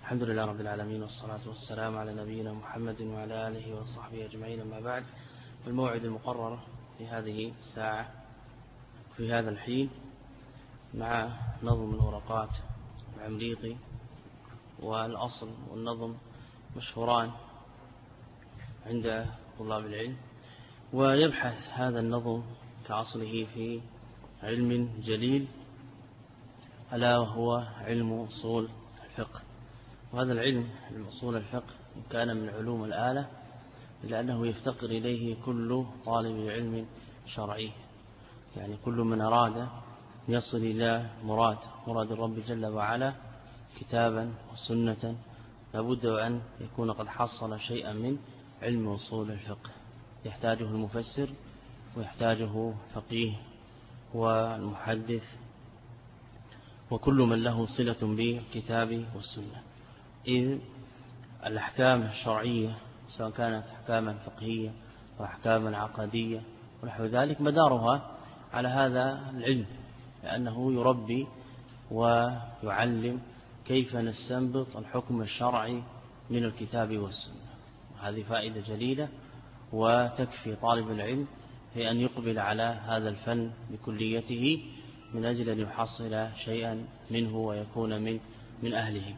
الحمد لله رب العالمين، والصلاة والسلام على نبينا محمد وعلى آله وصحبه أجمعين. أما بعد، الموعد المقرر في هذه الساعة في هذا الحين مع نظم الورقات العمريطي، والأصل والنظم مشهوران عند طلاب العلم، ويبحث هذا النظم كأصله في علم جليل ألا وهو علم أصول الفقه. وهذا العلم أصول الفقه كان من علوم الآلة، لأنه يفتقر إليه كل طالب علم شرعي، يعني كل من أراد يصل إلى مراد الرب جل وعلا كتابا وسنة لابد أن يكون قد حصل شيئا من علم أصول الفقه، يحتاجه المفسر ويحتاجه الفقيه والمحدث وكل من له صلة بالكتاب والسنة. إذ الأحكام الشرعية سواء كانت أحكاما فقهية وأحكاما عقدية ونحو ذلك مدارها على هذا العلم، لأنه يربي ويعلم كيف نستنبط الحكم الشرعي من الكتاب والسنة. هذه فائدة جليلة وتكفي طالب العلم في أن يقبل على هذا الفن بكليته من أجل أن يحصل شيئا منه ويكون من أهله.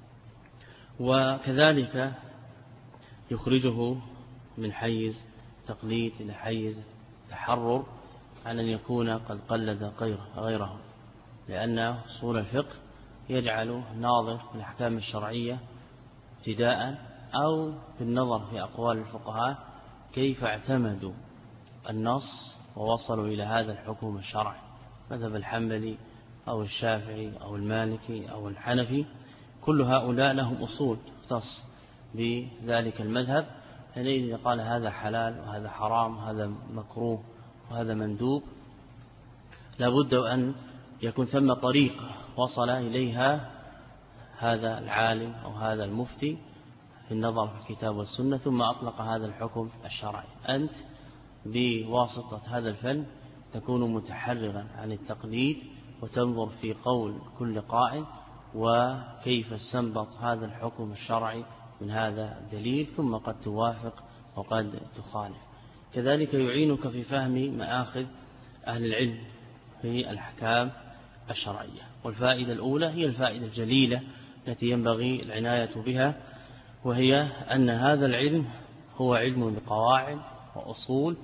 وكذلك يخرجه من حيز تقليد إلى حيز تحرر عن أن يكون قد قلد غيره، لأن أصول الفقه يجعل الناظر في الأحكام الشرعية ابتداء أو بالنظر في أقوال الفقهاء كيف اعتمدوا النص ووصلوا إلى هذا الحكم الشرعي، مذهب الحنبلي أو الشافعي أو المالكي أو الحنفي، كل هؤلاء لهم أصول تختص بذلك المذهب، حينئذ قال هذا حلال وهذا حرام وهذا مكروه وهذا مندوب، لابد أن يكون ثم طريقة وصل إليها هذا العالم أو هذا المفتي في النظر في الكتاب والسنة ثم أطلق هذا الحكم الشرعي. أنت بواسطة هذا الفن تكون متحررا عن التقليد وتنظر في قول كل قائل وكيف استنبط هذا الحكم الشرعي من هذا الدليل، ثم قد توافق وقد تخالف. كذلك يعينك في فهم مآخذ أهل العلم في الأحكام الشرعية. والفائدة الأولى هي الفائدة الجليلة التي ينبغي العناية بها، وهي أن هذا العلم هو علم بقواعد وأصول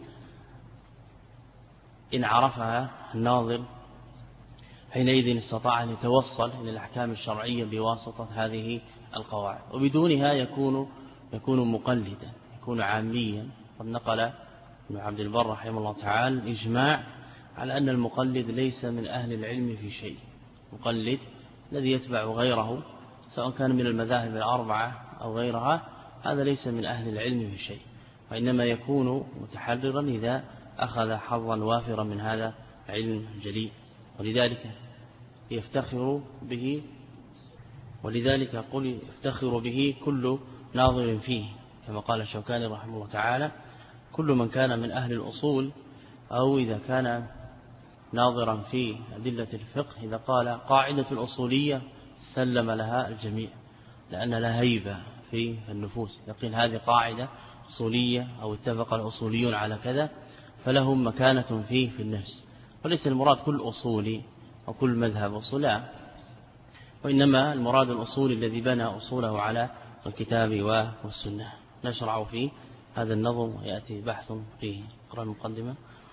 إن عرفها الناظر حينئذ استطاع أن يتوصل إلى الأحكام الشرعية بواسطة هذه القواعد، وبدونها يكون مقلدا، يكون عاميا. قد نقل ابن عبد البر رحمه الله تعالى الإجماع على أن المقلد ليس من أهل العلم في شيء. المقلد الذي يتبع غيره سواء كان من المذاهب الأربعة أو غيرها، هذا ليس من أهل العلم في شيء، وإنما يكون متحررا إذا أخذ حظا وافرا من هذا العلم الجليل. ولذلك قل يفتخر به كل ناظر فيه، كما قال الشوكاني رحمه الله تعالى: كل من كان من أهل الأصول أو إذا كان ناظرا في أدلة الفقه، إذا قال قاعدة الأصولية سلم لها الجميع، لأن لها هيبة في النفوس. يقول هذه قاعدة أصولية أو اتفق الأصوليون على كذا، فلهم مكانة فيه في النفس. وليس المراد كل أصولي أو كل مذهب أصول، وإنما المراد الأصول الذي بنى أصوله على الكتاب والسنة. نشرع في هذا النظم ويأتي بحث فيه. اقرأ المقدمة.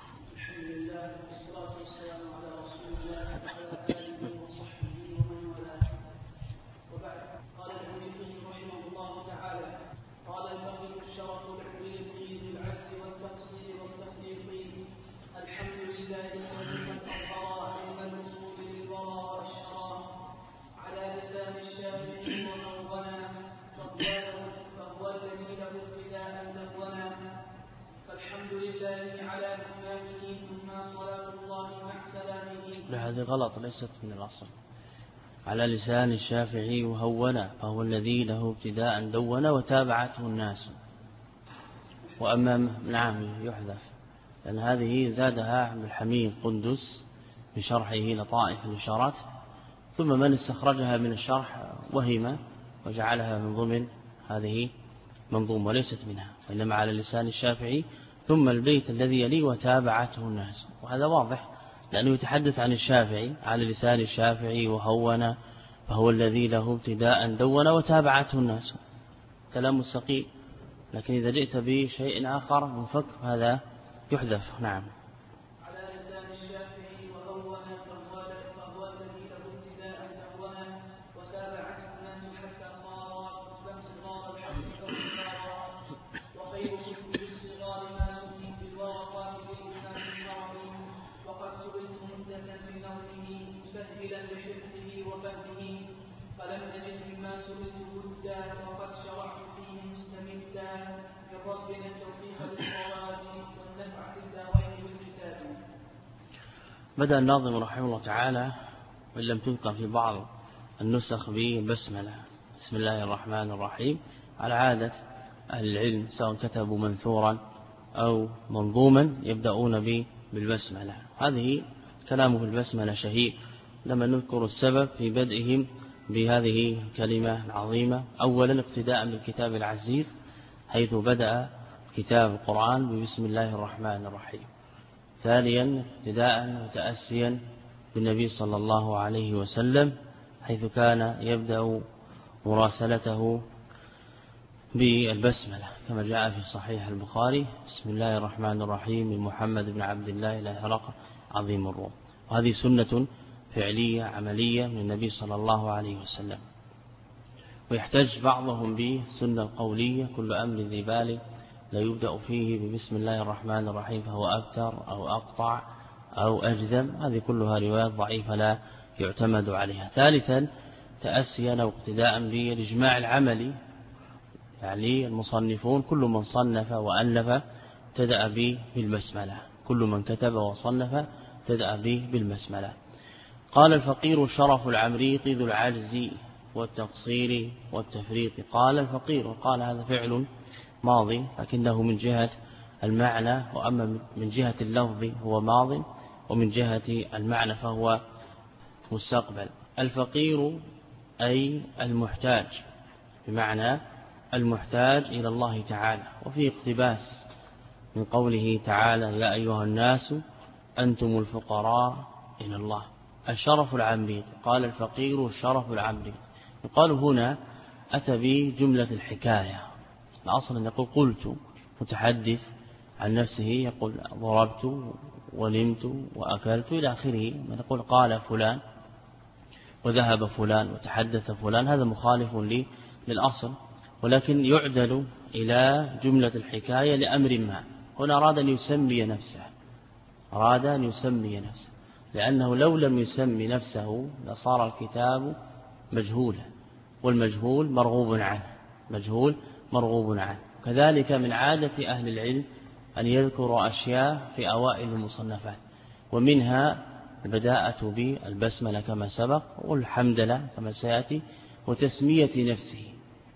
هذه غلط، ليست من الأصل. على لسان الشافعي وهونا، فهو الذي له ابتداء دون وتابعته الناس. وأما نعم يحذف، لأن هذه زادها عبد الحميد قندس بشرحه لطائف الإشارات، ثم من استخرجها من الشرح وهم وجعلها من ضمن هذه منظومة وليست منها، وإنما على لسان الشافعي. ثم البيت الذي يليه وتابعته الناس، وهذا واضح لأنه يتحدث عن الشافعي على لسان الشافعي وهون، فهو الذي له ابتداء دون وتابعته الناس، كلام مستقيم. لكن إذا جئت بشيء آخر منفك هذا يحذف. نعم. على لسان الشافعي وهون فهو الذي له ابتداء دون وتابعته الناس حتى صار الحق كالصغار، وخير كتب الصغار ما سمي بالورقات بالإسلام الشرعي، وقد سئلت مدة في نظمه مسهلا لحفظه وفهمه، فلم أجد مما سئلت بدا، وقد شرعت فيه مستمدا، من ربنا التوفيق للصواب والنفع في الدارين بالكتاب. بدأ الناظم رحمه الله تعالى، وإن لم تذكر في بعض النسخ بالبسملة، بسم الله الرحمن الرحيم، على عادة أهل العلم سواء كتبوا منثورا أو منظوما يبدأون بالبسملة. هذه كلامه في البسملة شهير، لما نذكر السبب في بدئهم بهذه الكلمة العظيمة. أولا اقتداء بالكتاب العزيز، حيث بدأ كتاب القرآن ببسم الله الرحمن الرحيم. ثانيا اقتداء وتأسيا بالنبي صلى الله عليه وسلم، حيث كان يبدأ مراسلته بالبسملة كما جاء في صحيح البخاري، بسم الله الرحمن الرحيم من محمد بن عبد الله إلى هرقل عظيم الروم. وهذه سنة فعلية عملية من النبي صلى الله عليه وسلم. ويحتج بعضهم بالسنة القولية، كل أمر ذي بال لا يبدأ فيه ببسم الله الرحمن الرحيم فهو أبتر أو أقطع أو أجذم، هذه كلها روايات ضعيفة لا يعتمد عليها. ثالثا تأسيا أو اقتداء بالإجماع العملي، يعني المصنفون كل من صنف وألف ابتدأ بالبسملة، كل من كتب وصنف ابتدأ بالبسملة. قال الفقير شرف العمريط ذو العجز والتقصير والتفريط. قال الفقير، وقال هذا فعل ماضي لكنه من جهة المعنى، وأما من جهة اللفظ هو ماض، ومن جهة المعنى فهو مستقبل. الفقير أي المحتاج، بمعنى المحتاج إلى الله تعالى. وفي اقتباس من قوله تعالى يا أيها الناس أنتم الفقراء إلى الله. الشرف العمريط، قال الفقير الشرف العمريط. يقال هنا أتى بجملة الحكاية، الأصل أن يقول قلت، متحدث عن نفسه يقول ضربت ونمت وأكلت إلى آخره، من يقول قال فلان وذهب فلان وتحدث فلان، هذا مخالف للأصل، ولكن يعدل إلى جملة الحكاية لأمر ما. هنا أراد أن يسمي نفسه، أراد أن يسمي نفسه، لأنه لو لم يسمي نفسه لصار الكتاب مجهولا، والمجهول مرغوب عنه، مجهول مرغوب عنه. كذلك من عادة أهل العلم أن يذكروا أشياء في أوائل المصنفات، ومنها البداءة بالبسملة كما سبق، والحمدلله كما سيأتي، وتسمية نفسه،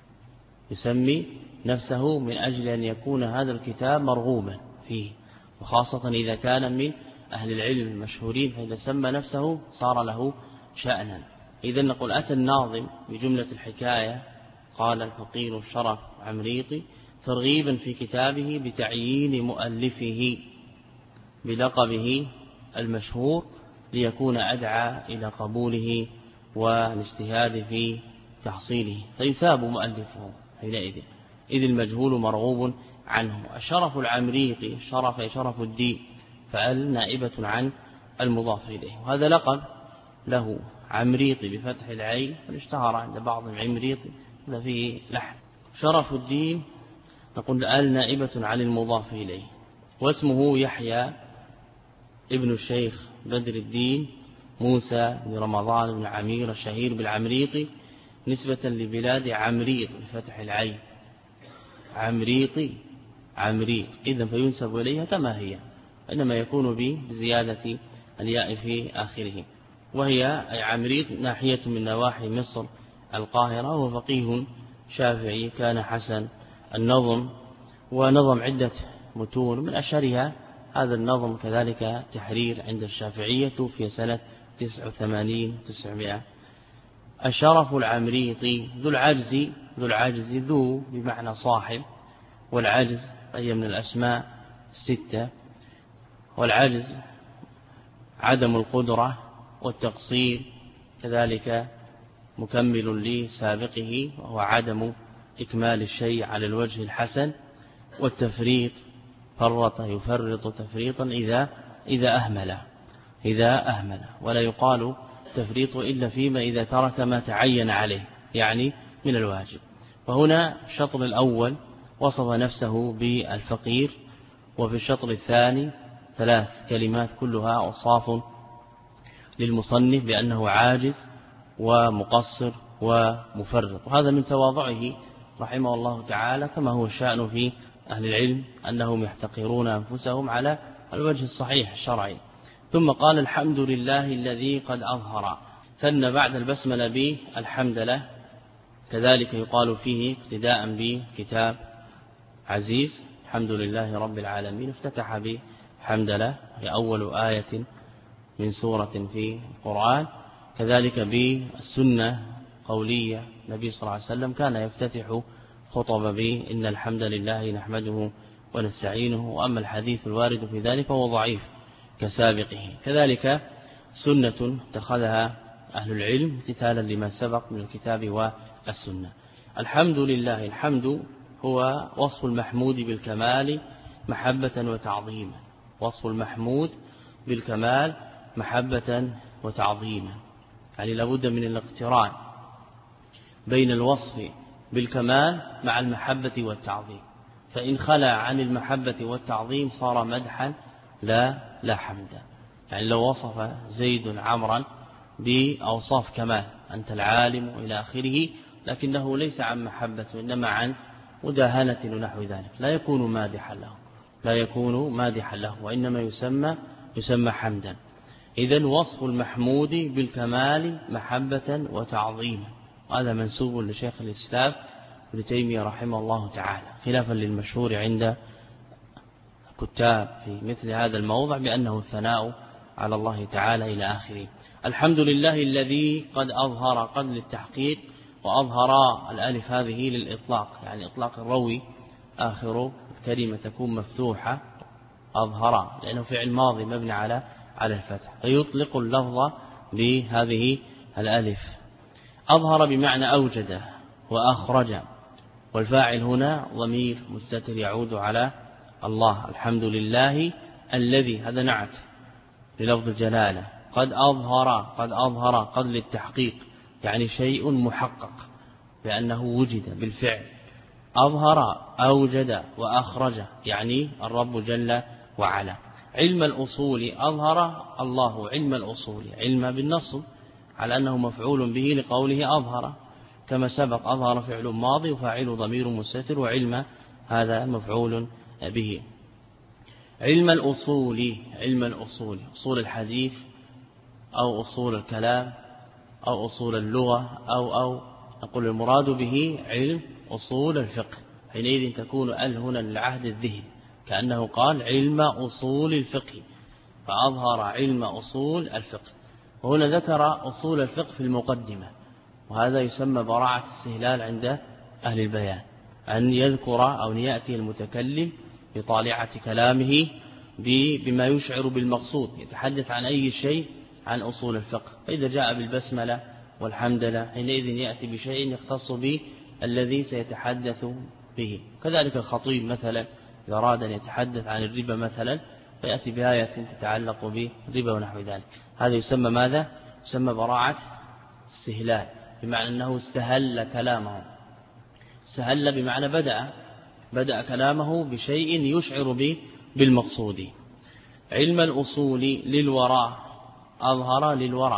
يسمي نفسه من أجل أن يكون هذا الكتاب مرغوبا فيه، وخاصة إذا كان من أهل العلم المشهورين، فإذا سمى نفسه صار له شأنا. إذن نقول أتى الناظم بجملة الحكاية قال الفقير الشرف عمريطي ترغيبا في كتابه بتعيين مؤلفه بلقبه المشهور، ليكون أدعى إلى قبوله والاجتهاد في تحصيله، فيثاب مؤلفه حينئذ، إذ المجهول مرغوب عنه. الشرف العمريطي، شرف الدين، فأل نائبة عن المضاف إليه، وهذا لقب له عمريطي بفتح العين، فاشتهر عند بعضهم عمريطي، هذا فيه لحن. شرف الدين نقول أل نائبة عن المضاف إليه. واسمه يحيى ابن الشيخ بدر الدين موسى بن رمضان بن عمير الشهير بالعمريطي، نسبة لبلاد عمريط بفتح العين، عمريطي عمريط، إذن فينسب إليها كما هي، إنما يكون بزيادة الياء في آخره. وهي أي عمريط ناحية من نواحي مصر القاهرة، وفقيه شافعي كان حسن النظم، ونظم عدة متون، من أشهرها هذا النظم كذلك تحرير عند الشافعية في سنة 89-900 الشرف العمريطي ذو العجز ذو بمعنى صاحب، والعجز هي من الأسماء 6، والعجز عدم القدرة والتقصير، كذلك مكمل لسابقه وهو عدم إكمال الشيء على الوجه الحسن، والتفريط فرط يفرط تفريطا إذا أهمل، ولا يقال تفريط إلا فيما إذا ترك ما تعين عليه يعني من الواجب. وهنا الشطر الأول وصف نفسه بالفقير، وفي الشطر الثاني 3 كلمات كلها أوصاف للمصنف بأنه عاجز ومقصر ومفرط، وهذا من تواضعه رحمه الله تعالى، كما هو الشأن في أهل العلم أنهم يحتقرون أنفسهم على الوجه الصحيح الشرعي. ثم قال الحمد لله الذي قد أظهر، ثنى بعد البسملة بالحمد له، كذلك يقال فيه ابتداء بكتاب عزيز الحمد لله رب العالمين، افتتح بحمد له، هي أول آية من سورة في القرآن. كذلك بالسنة قولية النبي صلى الله عليه وسلم كان يفتتح خطب إن الحمد لله نحمده ونستعينه، وأما الحديث الوارد في ذلك فهو ضعيف كسابقه. كذلك سنة اتخذها أهل العلم امتثالا لما سبق من الكتاب والسنة. الحمد لله، الحمد هو وصف المحمود بالكمال محبة وتعظيما، وصف المحمود بالكمال محبة وتعظيما، يعني لابد من الاقتران بين الوصف بالكمال مع المحبة والتعظيم، فإن خلى عن المحبة والتعظيم صار مدحا لا حمدا. يعني لو وصف زيد عمرا بأوصاف كمال، أنت العالم إلى آخره، لكنه ليس عن محبة إنما عن مداهنة ونحو ذلك، لا يكون مادحا له وإنما يسمى حمدا. إذن وصف المحمود بالكمال محبة وتعظيما، وهذا منسوب لشيخ الإسلام ابن تيمية رحمه الله تعالى، خلافا للمشهور عند كتاب في مثل هذا الموضع بأنه الثناء على الله تعالى إلى آخره. الحمد لله الذي قد أظهر، قد للتحقيق، وأظهر الألف هذه للإطلاق، يعني إطلاق الروي آخر الكلمة تكون مفتوحة أظهر، لأنه فعل ماضي مبني على الفتح، فيطلق اللفظ بهذه الألف. أظهر بمعنى أوجد وأخرج، والفاعل هنا ضمير مستتر يعود على الله. الحمد لله الذي، هذا نعت للفظ الجلالة. قد أظهر قد للتحقيق، يعني شيء محقق بأنه وجد بالفعل. أظهر أوجد وأخرج، يعني الرب جل وعلا. علم الأصول، أظهر الله علم الأصول، علم بالنصب على أنه مفعول به لقوله أظهر، كما سبق أظهر فعل ماضي وفاعل ضمير مستتر، وعلم هذا مفعول به. علم الأصول، أصول الحديث أو أصول الكلام أو أصول اللغة أو نقول المراد به علم أصول الفقه، حينئذ تكون هنا للعهد الذهني كأنه قال علم أصول الفقه، فأظهر علم أصول الفقه. وهنا ذكر أصول الفقه في المقدمة، وهذا يسمى براعة استهلال عند أهل البيان، أن يذكر أو يأتي المتكلم بطالعة كلامه بما يشعر بالمقصود، يتحدث عن أي شيء عن أصول الفقه. فإذا جاء بالبسملة والحمد لله حينئذ يأتي بشيء يختص به الذي سيتحدث به. كذلك الخطيب مثلا إذا أراد أن يتحدث عن الربا مثلا فيأتي بآية تتعلق بالربا ونحو ذلك. هذا يسمى ماذا؟ يسمى براعة استهلال، بمعنى أنه استهل كلامه. استهل بمعنى بدأ كلامه بشيء يشعر به بالمقصود. علم الأصول للوراء، أظهر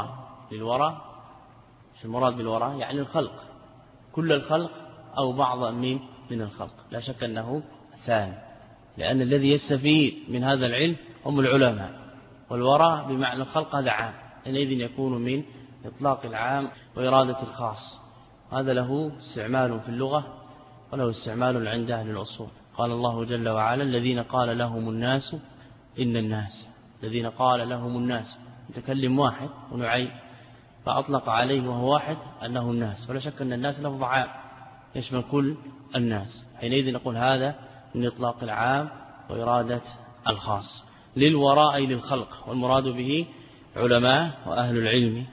للوراء شو المراد بالوراء؟ يعني الخلق، كل الخلق أو بعض من الخلق، لا شك أنه ثاني، لأن الذي يستفيد من هذا العلم هم العلماء، والوراء بمعنى الخلق هذا عام، حينئذ يكون من إطلاق العام وإرادة الخاص. هذا له استعمال في اللغة وله استعمال عند أهل الأصول. قال الله جل وعلا الذين قال لهم الناس إن الناس، الذين قال لهم الناس، متكلم واحد ونعي فأطلق عليه وهو واحد أنه الناس، ولا شك أن الناس لفظ عام يشمل كل الناس. حينئذ نقول هذا من إطلاق العام وإرادة الخاص. للوراء أي للخلق، والمراد به علماء وأهل العلم.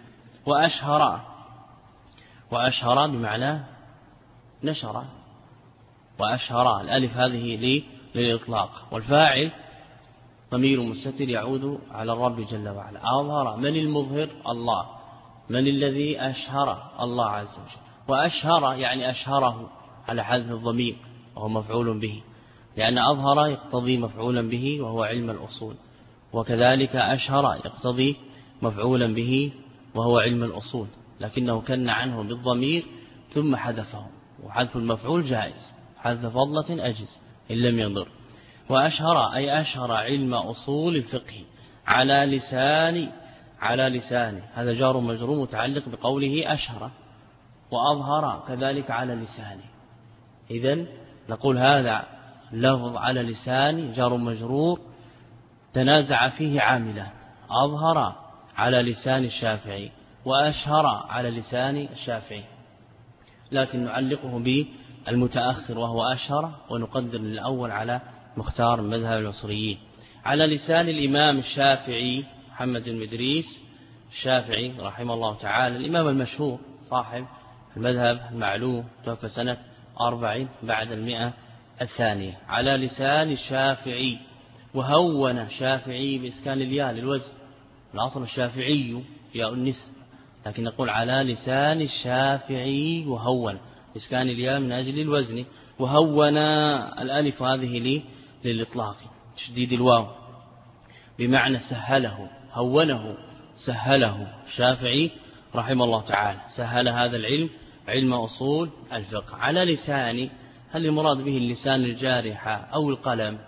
وأشهر بمعنى نشر، وأشهر الألف هذه للإطلاق، والفاعل ضمير مستتر يعود على الرب جل وعلا. أظهر، من المظهر؟ الله. من الذي أشهر؟ الله عز وجل. وأشهر يعني أشهره على حذف الضمير وهو مفعول به، لأن أظهر يقتضي مفعولا به وهو علم الأصول، وكذلك أشهر يقتضي مفعولا به وهو علم الأصول، لكنه كن عنه بالضمير ثم حذفه، وحذف المفعول جائز، حذف فضلة أجز إن لم يضر. وأشهر أي أشهر علم أصول الفقه على لسانه، هذا جار مجرور متعلق بقوله أشهر، وأظهر كذلك على لسانه. إذن نقول هذا لفظ على لسان جار مجرور تنازع فيه عاملان، أظهر على لسان الشافعي وأشهر على لسان الشافعي، لكن نعلقه بالمتأخر وهو أشهر، ونقدر الأول على مختار مذهب البصريين. على لسان الإمام الشافعي محمد بن إدريس الشافعي رحمه الله تعالى، الإمام المشهور صاحب المذهب المعلوم، توفى سنة 40 بعد 100 على لسان الشافعي. وهون شافعي بإسكان الياء للوزن، الأصل الشافعي ياء النسب، لكن نقول على لسان الشافعي وهون بإسكان الياء من أجل الوزن. وهون الألف هذه للإطلاق، تشديد الواو بمعنى سهله، هونه سهله. الشافعي رحمه الله تعالى سهل هذا العلم، علم أصول الفقه. على لسان، هل المراد به اللسان الجارحة أو القلم؟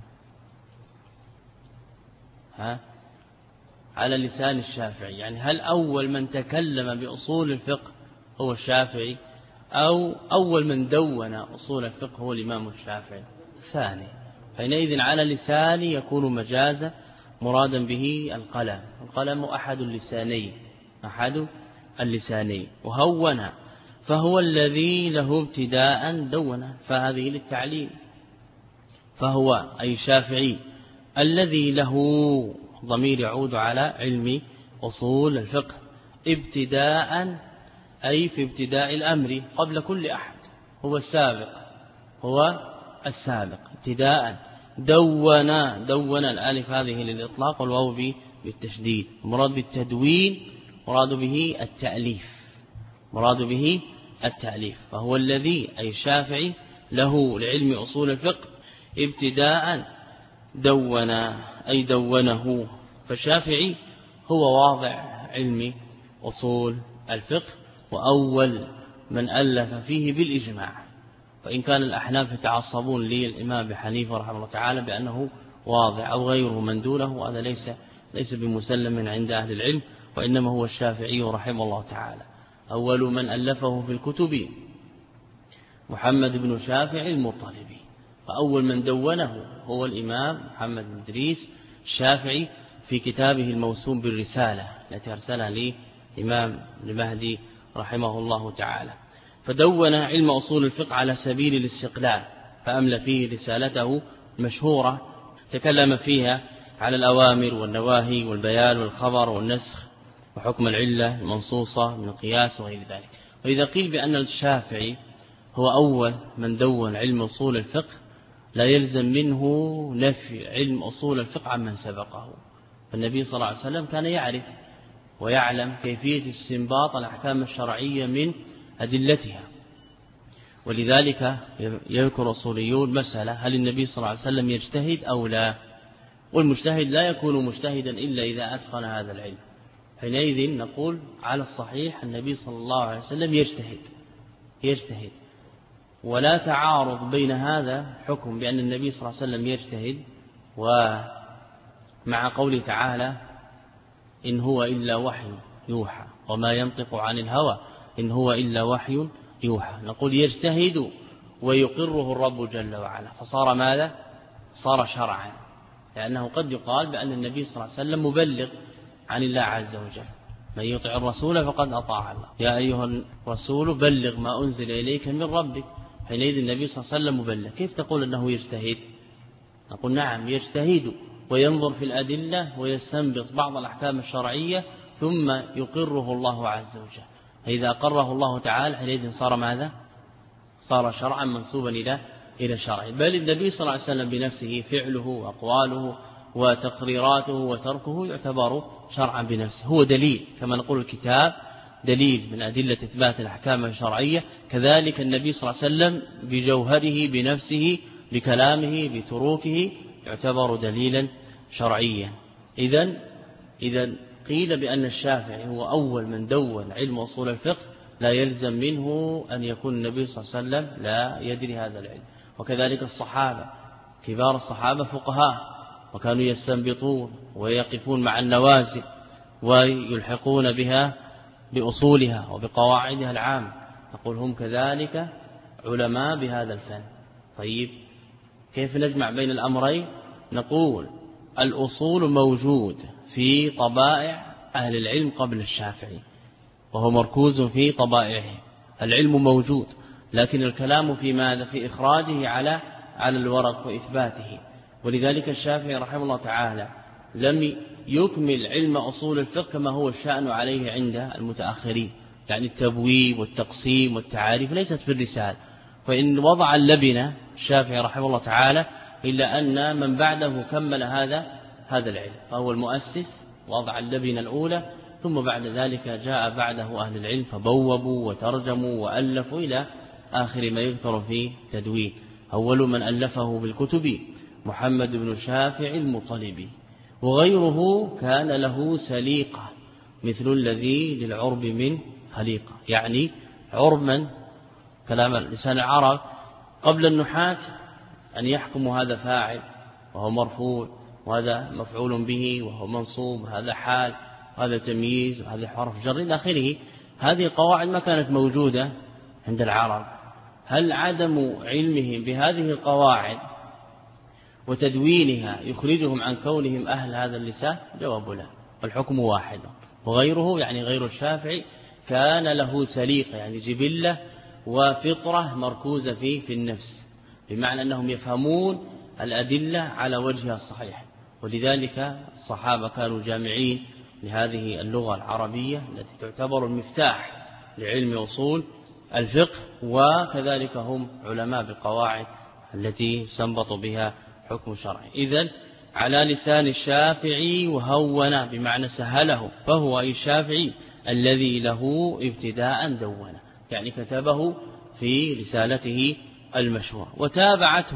على لسان الشافعي، يعني هل أول من تكلم بأصول الفقه هو الشافعي، أو أول من دون أصول الفقه هو الإمام الشافعي؟ ثاني. حينئذ على لسان يكون مجازا مرادا به القلم، القلم أحد اللسانين. وهون فهو الذي له ابتداء دون، فهذه للتعليل، فهو أي شافعي الذي له ضمير يعود على علم أصول الفقه، ابتداء أي في ابتداء الأمر قبل كل أحد، هو السابق ابتداء. دون الألف هذه للإطلاق والواو بالتشديد. المراد بالتدوين مراد به التأليف. فهو الذي أي الشافعي له لعلم أصول الفقه ابتداء دون أي دونه. فالشافعي هو واضع علم أصول الفقه وأول من ألف فيه بالإجماع، وإن كان الأحناف يتعصبون للإمام أبي حنيفة رحمه الله تعالى بأنه واضع أو غيره من دونه، وهذا ليس بمسلم عند أهل العلم، وإنما هو الشافعي رحمه الله تعالى. أول من ألفه في الكتب محمد بن شافع المطلبي، فأول من دونه هو الإمام محمد بن إدريس الشافعي في كتابه الموسوم بالرسالة التي أرسلها لإمام المهدي رحمه الله تعالى. فدون علم أصول الفقه على سبيل الاستقلال، فأمل فيه رسالته المشهورة تكلم فيها على الأوامر والنواهي والبيان والخبر والنسخ وحكم العلة المنصوصة من القياس وغير ذلك. وإذا قيل بأن الشافعي هو أول من دون علم أصول الفقه لا يلزم منه نفي علم أصول الفقه عمن سبقه، فالنبي صلى الله عليه وسلم كان يعرف ويعلم كيفية استنباط الأحكام الشرعية من أدلتها. ولذلك يذكر أصوليون مسألة: هل النبي صلى الله عليه وسلم يجتهد أو لا؟ والمجتهد لا يكون مجتهدا إلا إذا أتقن هذا العلم. حينئذ نقول على الصحيح النبي صلى الله عليه وسلم يجتهد، ولا تعارض بين هذا حكم بأن النبي صلى الله عليه وسلم يجتهد ومع قوله تعالى: إن هو إلا وحي يوحى وما ينطق عن الهوى إن هو إلا وحي يوحى. نقول يجتهد ويقره الرب جل وعلا، فصار ماذا؟ صار شرعا، لأنه قد يقال بأن النبي صلى الله عليه وسلم مبلغ عن الله عز وجل، من يطع الرسول فقد أطاع الله. يا أيها الرسول بلغ ما أنزل إليك من ربك. حينئذ النبي صلى الله عليه وسلم مبلغ. كيف تقول أنه يجتهد؟ نقول نعم يجتهد وينظر في الأدلة ويستنبط بعض الأحكام الشرعية ثم يقره الله عز وجل. إذا أقره الله تعالى حينئذ صار ماذا؟ صار شرعا منسوبا إلى الشرع. بل النبي صلى الله عليه وسلم بنفسه فعله وأقواله وتقريراته وتركه يعتبر شرعا بنفسه، هو دليل كما نقول الكتاب دليل من أدلة إثبات الأحكام الشرعية، كذلك النبي صلى الله عليه وسلم بجوهره بنفسه بكلامه بتروكه يعتبر دليلا شرعيا. إذن قيل بأن الشافعي هو أول من دون علم أصول الفقه لا يلزم منه أن يكون النبي صلى الله عليه وسلم لا يدري هذا العلم. وكذلك الصحابة كبار الصحابة فقهاء وكانوا يستنبطون ويقفون مع النوازل ويلحقون بها بأصولها وبقواعدها العامة، نقول هم كذلك علماء بهذا الفن. طيب كيف نجمع بين الأمرين؟ نقول الأصول موجود في طبائع أهل العلم قبل الشافعي وهو مركوز في طبائعه، العلم موجود لكن الكلام في ماذا؟ في إخراجه على الورق وإثباته. ولذلك الشافعي رحمه الله تعالى لم يكمل علم أصول الفقه كما هو الشأن عليه عند المتأخرين، يعني التبويب والتقسيم والتعاريف ليست في الرسالة، فإن وضع اللبنة الشافعي رحمه الله تعالى إلا أن من بعده كمل هذا العلم، فهو المؤسس وضع اللبنة الأولى، ثم بعد ذلك جاء بعده أهل العلم فبوبوا وترجموا وألفوا إلى آخر ما يذكر في تدوين. أول من ألفه بالكتب محمد بن شافع المطلبي، وغيره كان له سليقة مثل الذي للعرب من خليقة، يعني عربا كلام لسان العرب قبل النحاة أن يحكموا هذا فاعل وهو مرفوع وهذا مفعول به وهو منصوب، هذا حال وهذا تمييز وهذا حرف جر إلى آخره. هذه القواعد ما كانت موجودة عند العرب. هل عدم علمهم بهذه القواعد وتدوينها يخرجهم عن كونهم أهل هذا اللسان؟ جواب لا، والحكم واحد. وغيره يعني غير الشافعي كان له سليقة، يعني جبلة وفطرة مركوزة في النفس، بمعنى أنهم يفهمون الأدلة على وجهها الصحيح. ولذلك الصحابة كانوا جامعين لهذه اللغة العربية التي تعتبر المفتاح لعلم أصول الفقه، وكذلك هم علماء بالقواعد التي سنبط بها حكم شرعي. إذن على لسان الشافعي وهون بمعنى سهله، فهو أي الشافعي الذي له ابتداء دونه، يعني كتبه في رسالته المشهورة. وتابعته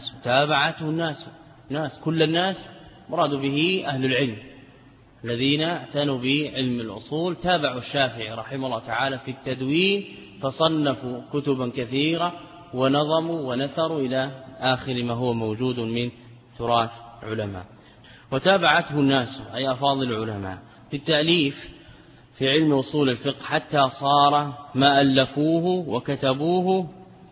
الناس كل الناس مراد به أهل العلم الذين اعتنوا بعلم الأصول، تابعوا الشافعي رحمه الله تعالى في التدوين، فصنفوا كتبا كثيرة ونظموا ونثروا إلى آخر ما هو موجود من تراث علماء. وتابعته الناس أي أفاضل العلماء في التأليف في علم أصول الفقه، حتى صار ما ألفوه وكتبوه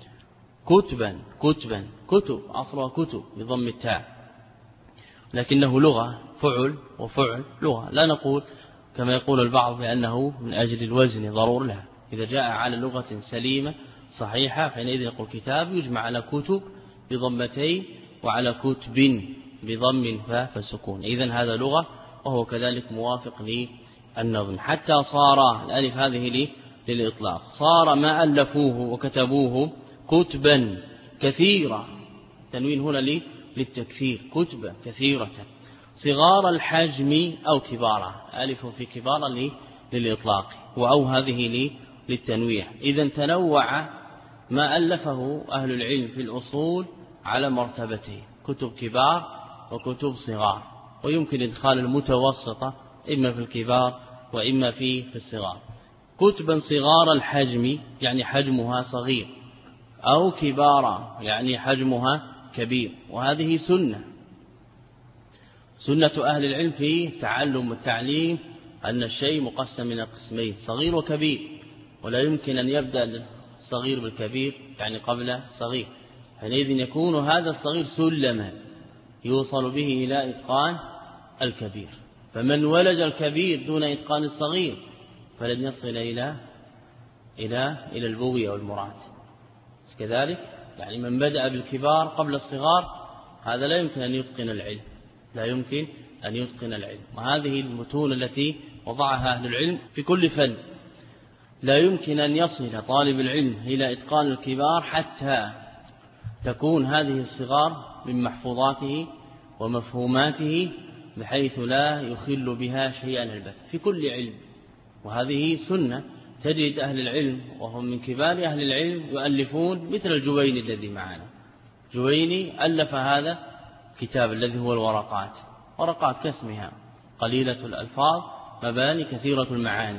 كتب أصلها كتب بضم التاء، لكنه لغة فعل وفعل لغة، لا نقول كما يقول البعض بأنه من أجل الوزن ضرور، لا، إذا جاء على لغة سليمة صحيحة حينئذ يقول كتاب، يجمع على كتب بضمتين وعلى كتب بضم فسكون، إذن هذا لغة وهو كذلك موافق للنظم. حتى صار الألف هذه للإطلاق، صار ما ألفوه وكتبوه كتبا كثيرة، تنوين هنا للتكثير، كتبا كثيرة، صغار الحجم أو كبارا، ألف في كبارا للإطلاق وأو هذه للتنويع. إذن تنوع ما ألفه أهل العلم في الأصول على مرتبتين، كتب كبار وكتب صغار، ويمكن إدخال المتوسطة إما في الكبار وإما في الصغار. كتبا صغار الحجم يعني حجمها صغير، أو كبارا يعني حجمها كبير. وهذه سنة أهل العلم في التعلم والتعليم أن الشيء مقسم من قسمين، صغير وكبير، ولا يمكن أن يبدأ الصغير بالكبير يعني قبل الصغير، حينئذ يكون هذا الصغير سلما يوصل به إلى إتقان الكبير. فمن ولج الكبير دون إتقان الصغير فلن يصل إلى البغي أو المراد. كذلك يعني من بدأ بالكبار قبل الصغار هذا لا يمكن أن يتقن العلم، لا يمكن أن يتقن العلم. وهذه المتون التي وضعها أهل العلم في كل فن، لا يمكن أن يصل طالب العلم إلى إتقان الكبار حتى تكون هذه الصغار من محفوظاته ومفهوماته بحيث لا يخل بها شيئا البت في كل علم. وهذه سنة تجد أهل العلم وهم من كبار أهل العلم يؤلفون، مثل الجويني الذي معنا. جويني ألف هذا كتاب الذي هو الورقات، ورقات كاسمها قليلة الألفاظ مباني كثيرة المعاني،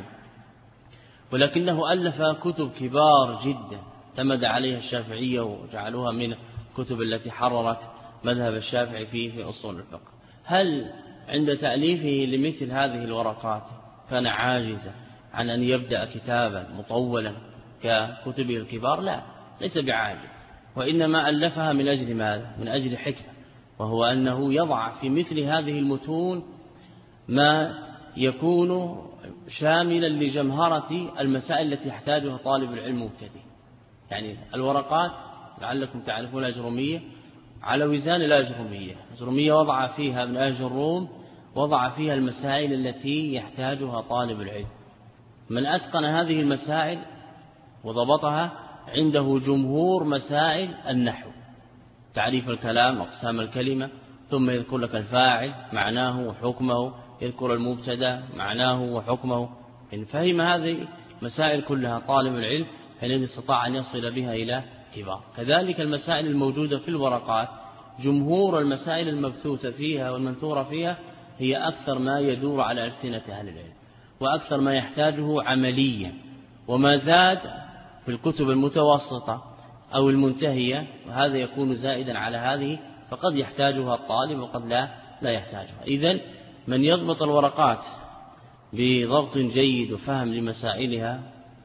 ولكنه ألف كتب كبار جدا اعتمد عليها الشافعية وجعلوها من الكتب التي حررت مذهب الشافعي في أصول الفقه. هل عند تأليفه لمثل هذه الورقات كان عاجزا عن أن يبدأ كتابا مطولا ككتبه الكبار؟ لا، ليس بعاجز، وإنما ألفها من أجل ماذا؟ من أجل حكمة، وهو أنه يضع في مثل هذه المتون ما يكون شاملا لجمهرة المسائل التي يحتاجها طالب العلم مبتدئ. يعني الورقات لعلكم تعرفون الأجرومية على وزان الأجرومية. الأجرومية وضع فيها ابن الروم وضع فيها المسائل التي يحتاجها طالب العلم. من أتقن هذه المسائل وضبطها عنده جمهور مسائل النحو، تعريف الكلام، أقسام الكلمة، ثم يذكر لك الفاعل معناه وحكمه، يذكر المبتدا معناه وحكمه. إن فهم هذه المسائل كلها طالب العلم حينئذ استطاع أن يصل بها إلى كبار. كذلك المسائل الموجودة في الورقات جمهور المسائل المبثوثة فيها والمنثورة فيها هي أكثر ما يدور على ألسنة أهل العلم وأكثر ما يحتاجه عمليا، وما زاد في الكتب المتوسطة أو المنتهية وهذا يكون زائدا على هذه فقد يحتاجها الطالب وقد لا يحتاجها. إذن من يضبط الورقات بضبط جيد وفهم لمسائلها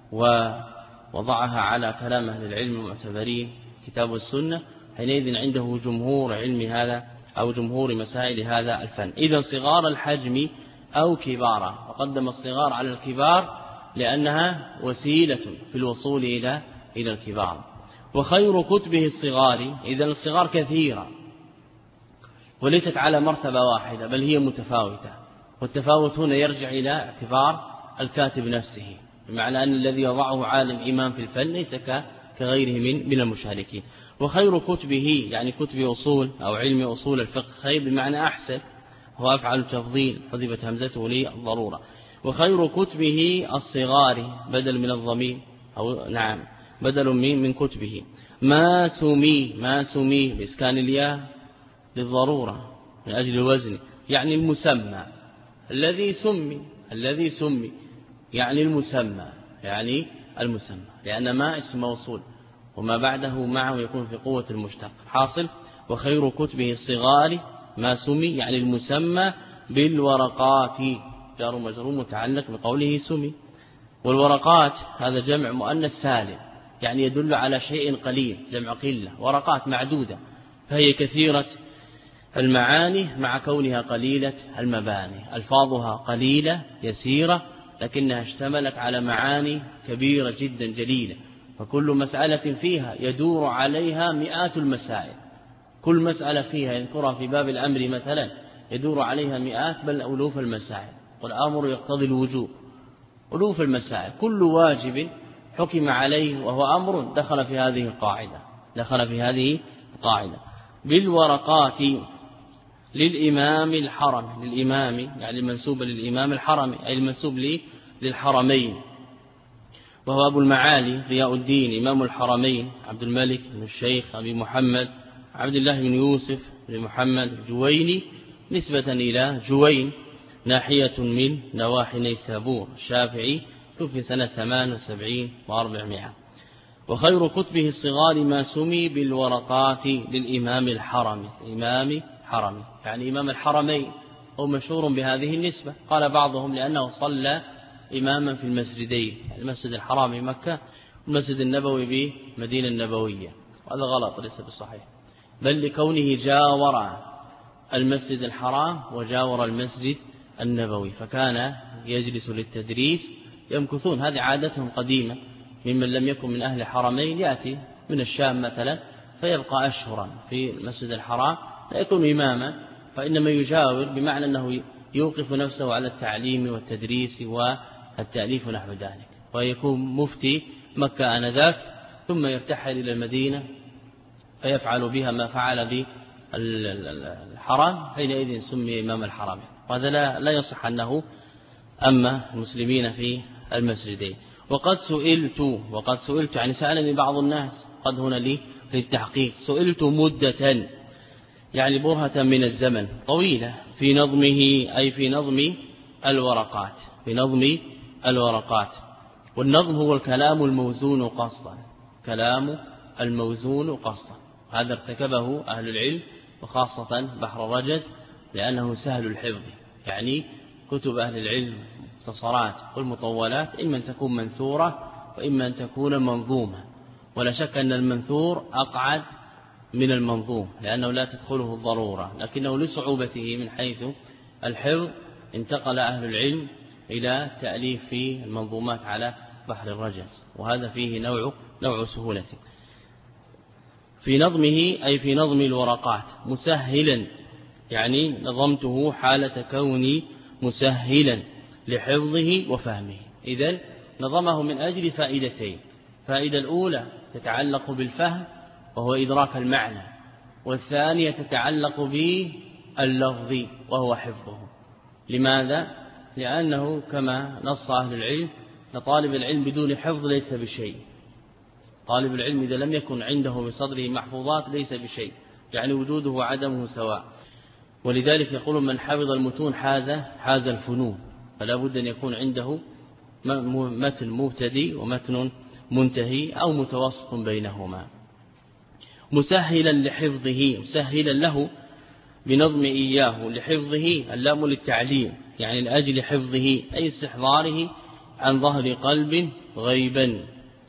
ووضعها على كلام أهل العلم المعتبرين كتاب السنة حينئذ عنده جمهور علم هذا أو جمهور مسائل هذا الفن. إذن صغار الحجم أو كبارا، وقدم الصغار على الكبار لأنها وسيلة في الوصول إلى الكبار. وخير كتبه الصغار، إذن الصغار كثيرة وليست على مرتبة واحدة بل هي متفاوتة، والتفاوت هنا يرجع إلى اعتبار الكاتب نفسه، بمعنى أن الذي يضعه عالم إمام في الفن ليس كغيره من المشاركين. وخير كتبه يعني كتب أصول أو علم أصول الفقه، خير بمعنى أحسن، هو أفعل تفضيل حذفت همزته للضرورة. وخير كتبه الصغار بدل من الضمير أو نعم بدل من كتبه. ما سمي بإسكان الياء للضرورة من أجل الوزن، يعني المسمى الذي سمي يعني المسمى لأن ما اسم موصول وما بعده معه يكون في قوة المشتق. حاصل وخير كتبه الصغار ما سمي يعني المسمى بالورقات، جار مجرور متعلق بقوله سمي. والورقات هذا جمع مؤنث سالم يعني يدل على شيء قليل، جمع قلة، ورقات معدودة فهي كثيرة المعاني مع كونها قليلة المباني، ألفاظها قليلة يسيرة لكنها اشتملت على معاني كبيرة جدا جليلة، فكل مسألة فيها يدور عليها مئات المسائل، كل مسألة فيها يذكرها في باب الأمر مثلا يدور عليها مئات بل ألوف المسائل، والأمر يقتضي الوجوب، ألوف المسائل، كل واجب حكم عليه وهو أمر دخل في هذه القاعدة. بالورقات للإمام الحرم، للإمام يعني المنسوب للإمام الحرم أي المنسوب للحرمين، وهو أبو المعالي ضياء الدين إمام الحرمين عبد الملك بن الشيخ أبي محمد عبد الله بن يوسف بن محمد الجويني نسبة إلى جوين ناحية من نواحي نيسابور، الشافعي توفي سنة 78 و400. وخير كتبه الصغار ما سمي بالورقات للإمام الحرمي، إمام حرمي يعني إمام الحرمين، هو مشهور بهذه النسبة. قال بعضهم لأنه صلى إماما في المسجدين، يعني المسجد الحرام في مكة والمسجد النبوي بمدينة النبوية، وهذا غلط ليس بالصحيح، بل لكونه جاور المسجد الحرام وجاور المسجد النبوي، فكان يجلس للتدريس يمكثون، هذه عادتهم قديمة. ممن لم يكن من أهل الحرمين يأتي من الشام مثلا فيبقى أشهرا في المسجد الحرام، لا يكون إماما، فإنما يجاور، بمعنى أنه يوقف نفسه على التعليم والتدريس والتأليف ونحو ذلك، ويكون مفتي مكة آنذاك، ثم يرتحل إلى المدينة فيفعل بها ما فعل بالحرام، حينئذ سمي إمام الحرمين. وهذا لا يصح أنه أما المسلمين في المسجدين. وقد سئلت يعني سألني بعض الناس، قد هنا لي للتحقيق، سئلت مدة يعني برهة من الزمن طويلة في نظمه، أي في نظم الورقات، في نظم الورقات. والنظم هو الكلام الموزون قصدا، كلام الموزون قصدا. هذا ارتكبه أهل العلم وخاصة بحر الرجز لأنه سهل الحفظ. يعني كتب أهل العلم المختصرات والمطولات إما أن تكون منثورة وإما أن تكون منظومة، ولا شك أن المنثور أقعد من المنظوم لأنه لا تدخله الضرورة، لكنه لصعوبته من حيث الحفظ انتقل أهل العلم إلى تأليف في المنظومات على بحر الرجز، وهذا فيه نوع سهولة. في نظمه أي في نظم الورقات مسهلا، يعني نظمته حالة كوني مسهلا لحفظه وفهمه. إذن نظمه من أجل فائدتين: فائدة الأولى تتعلق بالفهم وهو إدراك المعنى، والثانية تتعلق باللفظ وهو حفظه. لماذا؟ لأنه كما نص أهل العلم لطالب العلم بدون حفظ ليس بشيء. طالب العلم إذا لم يكن عنده بصدره محفوظات ليس بشيء، يعني وجوده وعدمه سواء. ولذلك يقول من حفظ المتون حاز الفنون، فلا بد أن يكون عنده متن مبتدئ ومتن منتهي أو متوسط بينهما. مسهلا لحفظه، مسهلا له بنظم إياه لحفظه، اللام للتعليم يعني لأجل حفظه أي استحضاره عن ظهر قلب غيبا،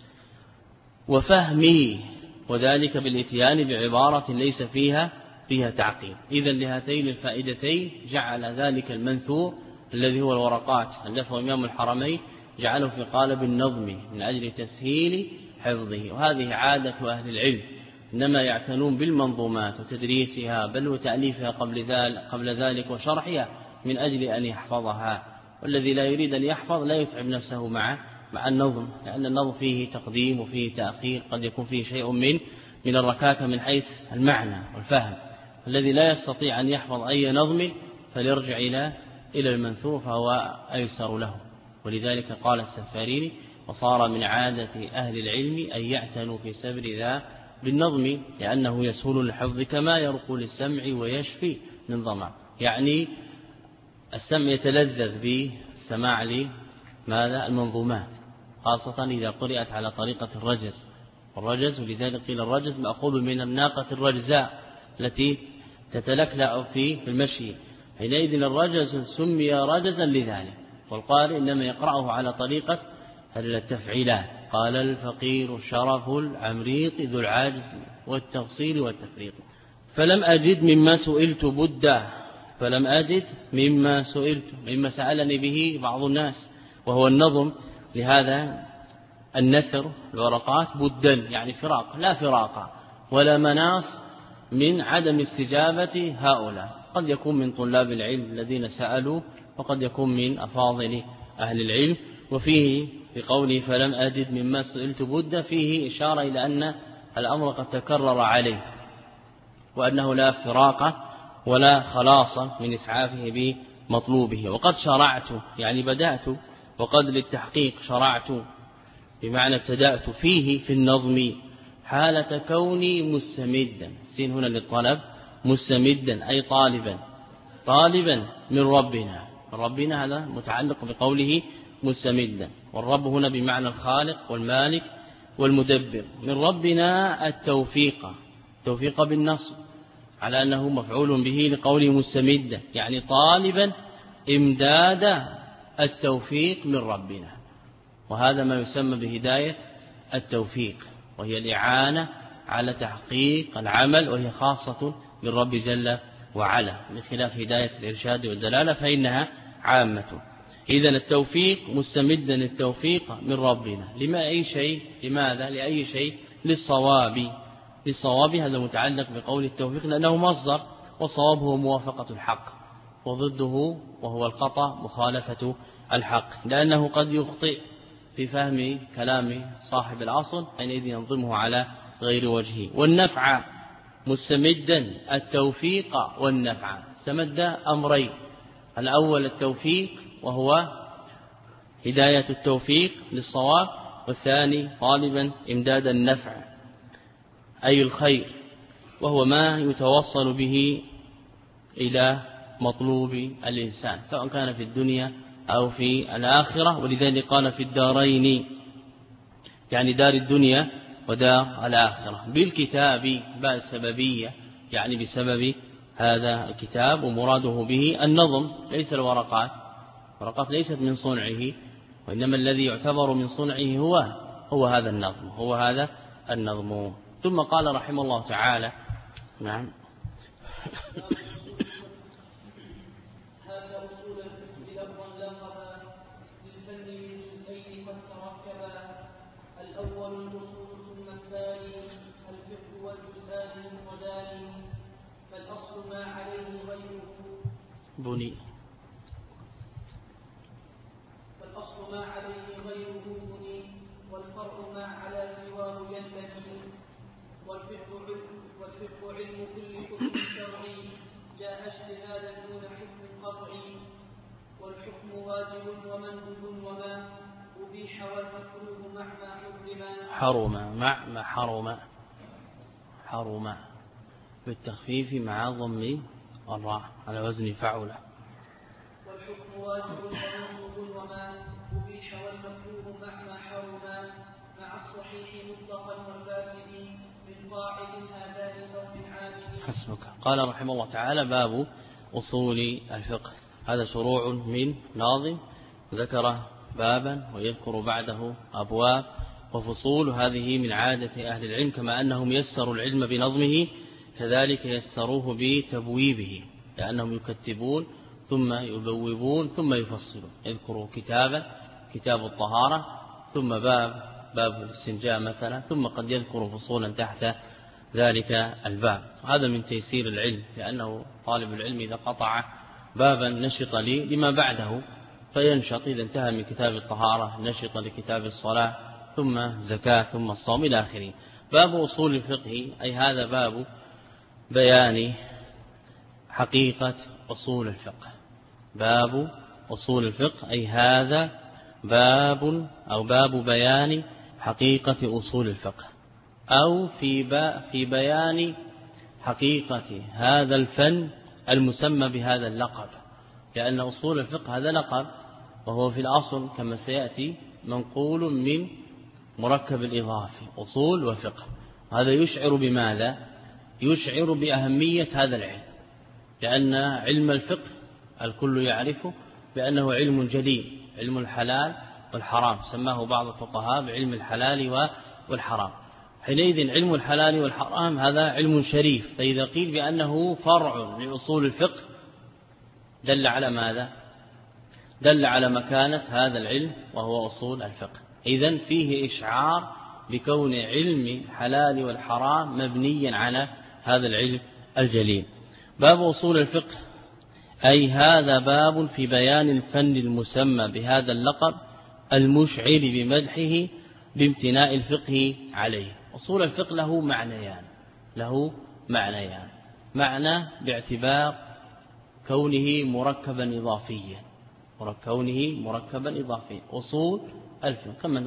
وفهمه، وذلك بالاتيان بعبارة ليس فيها تعقيد. إذن لهاتين الفائدتين جعل ذلك المنثور الذي هو الورقات ألفه إمام الحرمين جعله في قالب النظم من أجل تسهيل حفظه. وهذه عادة أهل العلم، إنما يعتنون بالمنظومات وتدريسها بل وتأليفها قبل ذلك وشرحها من أجل أن يحفظها. والذي لا يريد أن يحفظ لا يتعب نفسه مع النظم، لأن النظم فيه تقديم وفيه تأخير، قد يكون فيه شيء من الركاكة من حيث المعنى والفهم. الذي لا يستطيع أن يحفظ أي نظم فليرجع إلى المنثور فهو أيسر له. ولذلك قال السفاريني: وصار من عادة أهل العلم أن يعتنوا في سبر ذا بالنظم لأنه يسهل الحفظ كما يرقو للسمع ويشفي من ظمأ. يعني السمع يتلذذ بالسماع لماذا؟ المنظومات، خاصة إذا قرأت على طريقة الرجز. ولذلك قيل الرجز مأخوذ من الناقة الرجزاء التي تتلكلأ في المشي، حينئذ الرجز سمي رجزا لذلك. والقارئ إنما يقرأه على طريقة التفعيلات. قال الفقير شرف العمريط ذو العجز والتفصيل والتفريط. فلم أجد مما سئلت بدا، فلم أجد مما سألني به بعض الناس، وهو النظم لهذا النثر الورقات بدا، يعني فراق، لا فراق ولا مناص من عدم استجابة هؤلاء. قد يكون من طلاب العلم الذين سألوا، وقد يكون من أفاضل أهل العلم. وفيه في قوله فلم أجد مما سئلت بد فيه إشارة إلى أن الأمر قد تكرر عليه، وأنه لا فراق ولا خلاص من إسعافه بمطلوبه. وقد شرعت يعني بدأت، وقد للتحقيق شرعت بمعنى ابتدأت فيه في النظم حالة كوني مستمدا. السين هنا للطلب، مستمدا أي طالبا من ربنا هذا متعلق بقوله مستمدا، والرب هنا بمعنى الخالق والمالك والمدبر. من ربنا التوفيق بالنصب على أنه مفعول به لقوله مستمدا، يعني طالبا إمداد التوفيق من ربنا. وهذا ما يسمى بهداية التوفيق، وهي الإعانة على تحقيق العمل، وهي خاصة بالرب جل وعلا، بخلاف هداية الإرشاد والدلالة فإنها عامة. إذن التوفيق مستمدا التوفيق من ربنا لماذا لأي شيء للصواب هذا متعلق بقول التوفيق لأنه مصدر، والصواب هو موافقة الحق، وضده وهو الخطأ مخالفة الحق، لأنه قد يخطئ في فهم كلام صاحب الأصل حينئذ ينظمه على غير وجهه. والنفع مستمدا التوفيق والنفع، استمد أمرين: الأول التوفيق وهو هداية التوفيق للصواب، والثاني طالبا إمداد النفع أي الخير، وهو ما يتوصل به إلى مطلوب الإنسان سواء كان في الدنيا أو في الآخرة. ولذلك قال في الدارين، يعني دار الدنيا ودار الآخرة. بالكتاب باء السببية، يعني بسبب هذا الكتاب، ومراده به النظم ليس الورقات، ورقات ليست من صنعه، وإنما الذي يعتبر من صنعه هو هذا النظم. ثم قال رحمه الله تعالى: نعم. هذا أصول الفقه لفظا لقبا للفن من جزئين قد تركبا، الأول الأصول ثم الثاني الفقه والجزئان المفردان، فالأصل ما عليه غيره بني والفرع ما على سواه ينبني، والفقه علم كل حكم شرعي جاء اجتهادا دون حكم قطعي، والحكم واجب ومندوب وما أبيح والمكروه مع ما حرم بالتخفيف مع ضم الراء على وزن فعل. والحكم واجب ومندوب وما أبيح والمكروه مع ما حرم، مع الصحيح مطلقا والفاسد من قاعد هذان أو من عابد. حسبك. قال رحمه الله تعالى: باب أصول الفقه. هذا شروع من ناظم ذكر بابا ويذكر بعده أبواب وفصول. هذه من عادة أهل العلم، كما أنهم يسروا العلم بنظمه كذلك يسروه بتبويبه، لأنهم يكتبون ثم يبوبون ثم يفصلون. يذكروا كتاب الطهارة، ثم باب الاستنجاء مثلا، ثم قد يذكر فصولا تحت ذلك الباب. هذا من تيسير العلم، لأنه طالب العلم إذا قطع بابا نشط لما بعده، فينشط إذا انتهى من كتاب الطهارة نشط لكتاب الصلاة، ثم زكاة، ثم الصوم إلى آخره. باب أصول الفقه، أي هذا باب بيان حقيقة أصول الفقه. باب أصول الفقه أي هذا باب بيان حقيقة أصول الفقه، أو في بيان حقيقة هذا الفن المسمى بهذا اللقب، لأن أصول الفقه هذا لقب، وهو في الأصل كما سيأتي منقول من مركب الإضافي أصول وفقه. هذا يشعر بماذا؟ يشعر بأهمية هذا العلم، لأن علم الفقه الكل يعرفه بأنه علم جليل، علم الحلال والحرام، سماه بعض الفقهاء بعلم الحلال والحرام. حينئذ علم الحلال والحرام هذا علم شريف، فإذا قيل بأنه فرع لأصول الفقه دل على ماذا؟ دل على مكانة هذا العلم وهو أصول الفقه. إذن فيه إشعار بكون علم الحلال والحرام مبنيا على هذا العلم الجليل. باب أصول الفقه أي هذا باب في بيان الفن المسمى بهذا اللقب المشعر بمدحه بامتناء الفقه عليه. أصول الفقه له معنيان، معنى باعتبار كونه مركبا إضافيا، أصول الفقه كما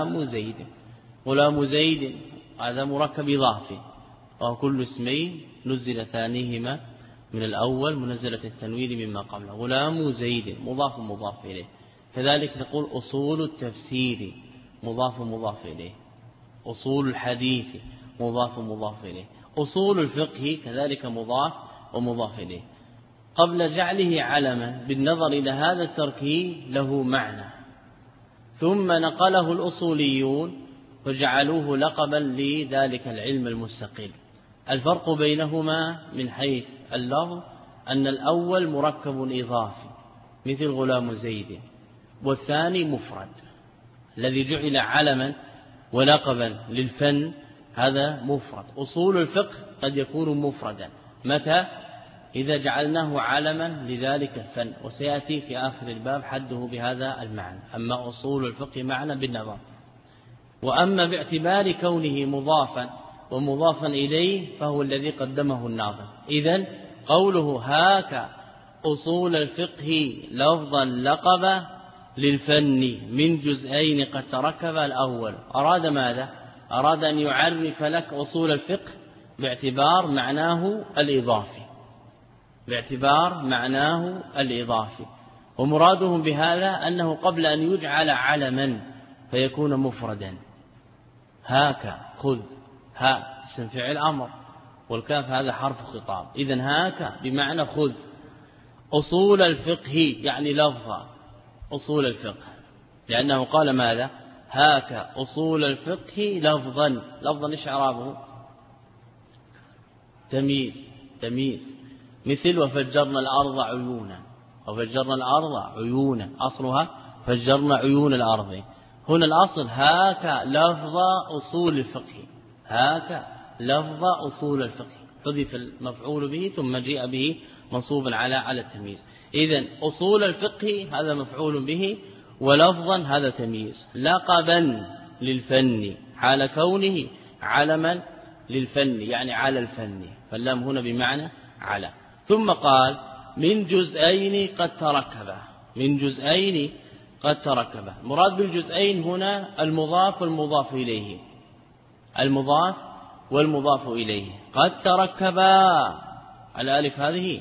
غلام زيد هذا مركب إضافي، وهو كل اسمين نزل ثانيهما من الأول منزلة التنوين مما قبله. غلام زيد مضاف إليه. كذلك تقول أصول التفسير مضاف إليه، أصول الحديث مضاف إليه، أصول الفقه كذلك مضاف إليه. قبل جعله علما بالنظر إلى هذا التركيب له معنى، ثم نقله الأصوليون فجعلوه لقبا لذلك العلم المستقل. الفرق بينهما من حيث اللفظ أن الأول مركب إضافي مثل غلام زيد، والثاني مفرد. الذي جعل علما ولقبا للفن هذا مفرد. أصول الفقه قد يكون مفردا متى؟ إذا جعلناه علما لذلك الفن، وسيأتي في آخر الباب حده بهذا المعنى. أما أصول الفقه معنى بالنظر. وأما باعتبار كونه مضافا ومضافا إليه فهو الذي قدمه الناظم. إذن قوله هاك أصول الفقه لفظا لقب للفن من جزئين قد تركب الأول، أراد ماذا؟ أراد أن يعرف لك أصول الفقه باعتبار معناه الإضافي، باعتبار معناه الإضافي. ومرادهم بهذا أنه قبل أن يجعل علما فيكون مفردا. هاك خذ، ها اسم فعل أمر، والكاف هذا حرف خطاب. إذن هاك بمعنى خذ أصول الفقه، يعني لفظ أصول الفقه، لأنه قال ماذا؟ هاك أصول الفقه لفظا. لفظا إيش إعرابه؟ تمييز. مثل وفجرنا الأرض عيونا، وفجرنا الأرض عيونا، أصلها فجرنا عيون الأرض. هنا الأصل هاك لفظ أصول الفقه، هاك لفظ أصول الفقه، حذف المفعول به ثم جاء به منصوبا على التمييز. إذن أصول الفقه هذا مفعول به، ولفظا هذا تمييز. لقبا للفن حال كونه علما للفن، يعني على الفن، فاللام هنا بمعنى على. ثم قال من جزئين قد تركبا، من جزئين قد تركبا. مراد بالجزئين هنا المضاف والمضاف إليه، المضاف والمضاف إليه. قد تركبا، الألف هذه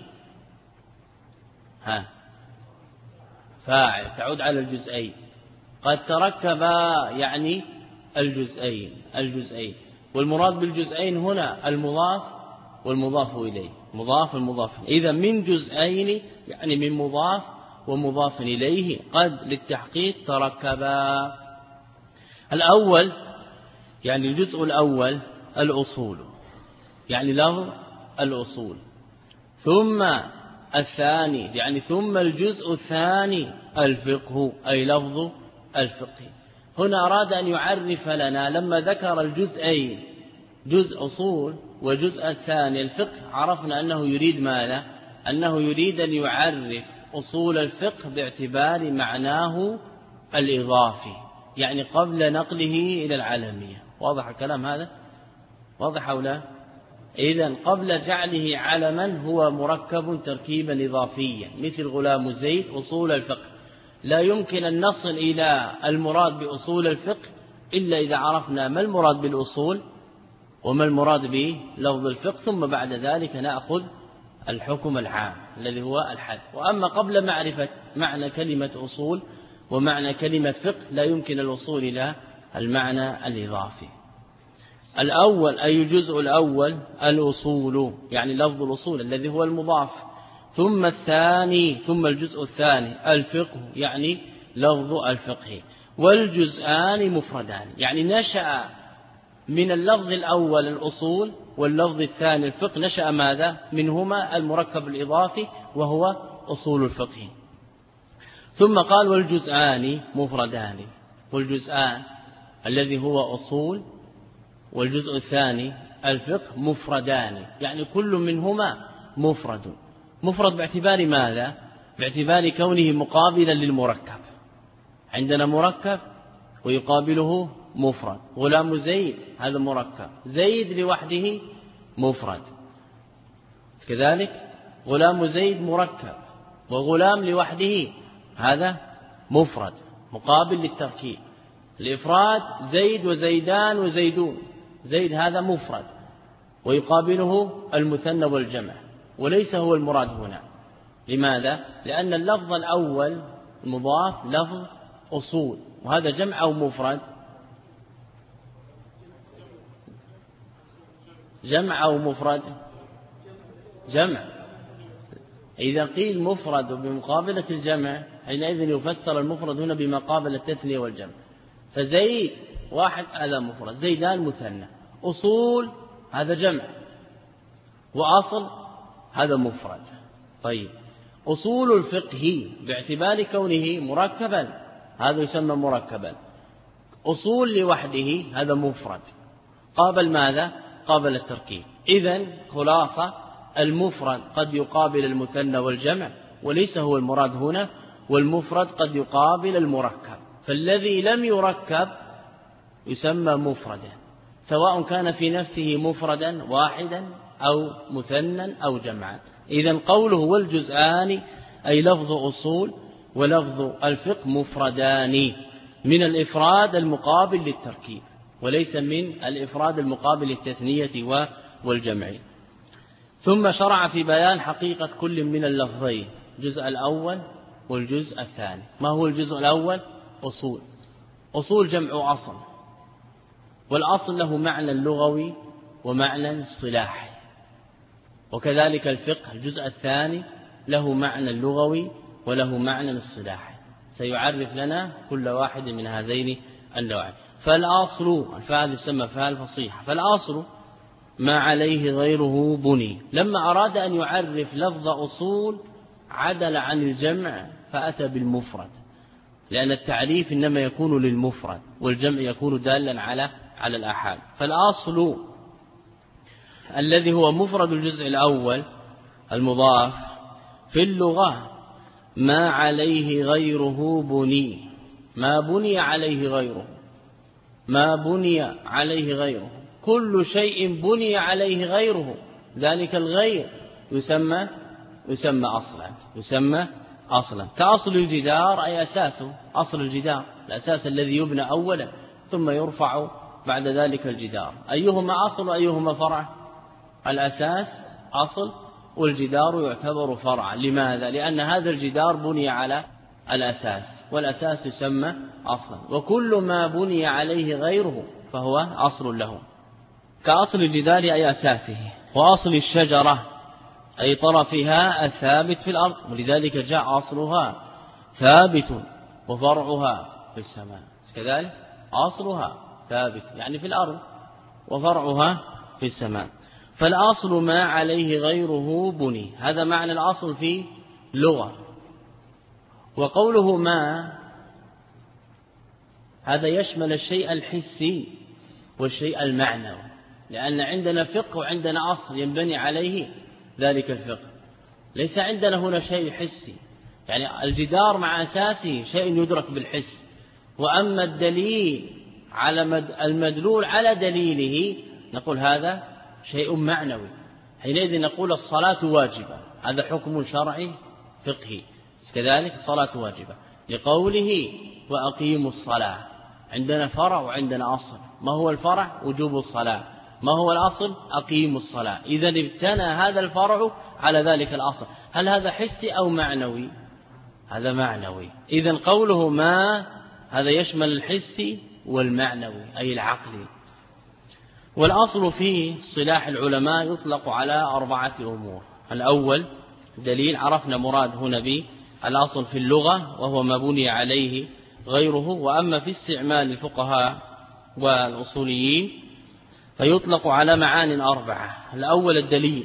فاعل تعود على الجزئين. قد تركبا يعني الجزئين. والمراد بالجزئين هنا المضاف والمضاف إليه، مضاف والمضاف. إذا من جزئين يعني من مضاف ومضاف إليه. قد للتحقيق تركبا. الأول يعني الجزء الأول الأصول، يعني لفظ الأصول. ثم الثاني يعني ثم الجزء الثاني الفقه، أي لفظ الفقه. هنا أراد أن يعرف لنا لما ذكر الجزئين، جزء أصول وجزء الثاني الفقه، عرفنا أنه يريد ماذا؟ أنه يريد أن يعرف أصول الفقه باعتبار معناه الإضافي، يعني قبل نقله إلى العالمية. واضح الكلام هذا؟ واضح أو لا؟ إذن قبل جعله علما هو مركب تركيبا إضافيا، مثل غلام زيد أصول الفقه. لا يمكن أن نصل إلى المراد بأصول الفقه إلا إذا عرفنا ما المراد بالأصول وما المراد بلفظ الفقه، ثم بعد ذلك نأخذ الحكم العام الذي هو الحد. وأما قبل معرفة معنى كلمة أصول ومعنى كلمة فقه لا يمكن الوصول إلى المعنى الإضافي. الأول أي الجزء الأول الأصول، يعني لفظ الأصول الذي هو المضاف. ثم الثاني ثم الجزء الثاني الفقه، يعني لفظ الفقه. والجزءان مفردان، يعني نشأ من اللفظ الأول الأصول واللفظ الثاني الفقه، نشأ ماذا؟ منهما المركب الإضافي وهو أصول الفقه. ثم قال والجزءان مفردان، والجزءان الذي هو أصول والجزء الثاني الفقه مفردان، يعني كل منهما مفرد. مفرد باعتبار ماذا؟ باعتبار كونه مقابلا للمركب. عندنا مركب ويقابله مفرد. غلام زيد هذا مركب، زيد لوحده مفرد. كذلك غلام زيد مركب، وغلام لوحده هذا مفرد مقابل للتركيب. الإفراد زيد وزيدان وزيدون، زيد هذا مفرد ويقابله المثنى والجمع، وليس هو المراد هنا. لماذا؟ لأن اللفظ الأول المضاف لفظ أصول، وهذا جمع أو مفرد؟ جمع أو مفرد؟ جمع. إذا قيل مفرد بمقابلة الجمع حينئذ يفسر المفرد هنا بمقابل التثنية والجمع. فزيد واحد هذا مفرد، زيدان مثنى. أصول هذا جمع، وأصل هذا مفرد. طيب أصول الفقه باعتبار كونه مركبا هذا يسمى مركبا. أصول لوحده هذا مفرد قابل ماذا؟ قابل التركيب. إذن خلاصة المفرد قد يقابل المثنى والجمع وليس هو المراد هنا، والمفرد قد يقابل المركب، فالذي لم يركب يسمى مفردا سواء كان في نفسه مفردا واحدا أو مثنى أو جمعا. إذن قوله والجزءان أي لفظ أصول ولفظ الفقه مفردان من الإفراد المقابل للتركيب وليس من الإفراد المقابل للتثنية والجمع. ثم شرع في بيان حقيقة كل من اللفظين، الجزء الأول والجزء الثاني. ما هو الجزء الأول؟ أصول. أصول جمع أصل، والأصل له معنى لغوي ومعنى اصطلاحي، وكذلك الفقه الجزء الثاني له معنى لغوي وله معنى اصطلاحي، سيعرف لنا كل واحد من هذين النوعين. فالأصل الفاء يسمى فاء الفصيحة، فالأصل ما عليه غيره بني. لما أراد أن يعرف لفظ أصول عدل عن الجمع فأتى بالمفرد، لأن التعريف إنما يكون للمفرد والجمع يكون دالا على الآحاد. فالأصل الذي هو مفرد الجزء الأول المضاف في اللغة ما عليه غيره بني، ما بني عليه غيره، ما بني عليه غيره، كل شيء بني عليه غيره ذلك الغير يسمى أصلا كأصل الجدار أي أساسه، أصل الجدار الأساس الذي يبنى أولا ثم يرفع بعد ذلك الجدار. أيهما أصل وأيهما فرع؟ الأساس أصل والجدار يعتبر فرعا. لماذا؟ لأن هذا الجدار بني على الأساس والأساس يسمى أصلا، وكل ما بني عليه غيره فهو أصل له، كأصل الجدار أي أساسه، وأصل الشجرة أي طرفها الثابت في الأرض، ولذلك جاء أصلها ثابت وفرعها في السماء. كذلك أصلها ثابت يعني في الأرض وفرعها في السماء. فالأصل ما عليه غيره بني، هذا معنى الأصل في لغة. وقوله ما هذا يشمل الشيء الحسي والشيء المعنوي، لأن عندنا فقه وعندنا أصل ينبني عليه ذلك الفقه. ليس عندنا هنا شيء حسي، يعني الجدار مع أساسه شيء يدرك بالحس، وأما الدليل على المدلول على دليله نقول هذا شيء معنوي. حينئذ نقول الصلاة واجبة، هذا حكم شرعي فقهي. كذلك الصلاة واجبة لقوله وأقيموا الصلاة، عندنا فرع وعندنا أصل. ما هو الفرع؟ وجوب الصلاة. ما هو الأصل؟ أقيموا الصلاة. إذا ابتنى هذا الفرع على ذلك الأصل. هل هذا حسي أو معنوي؟ هذا معنوي. إذا قوله ما هذا يشمل الحسي والمعنوي أي العقلي. والأصل في اصطلاح العلماء يطلق على 4 أمور. الأول دليل، عرفنا مراد هنا به الأصل في اللغة وهو ما بني عليه غيره. وأما في استعمال الفقهاء والأصوليين فيطلق على معان 4. الأول الدليل،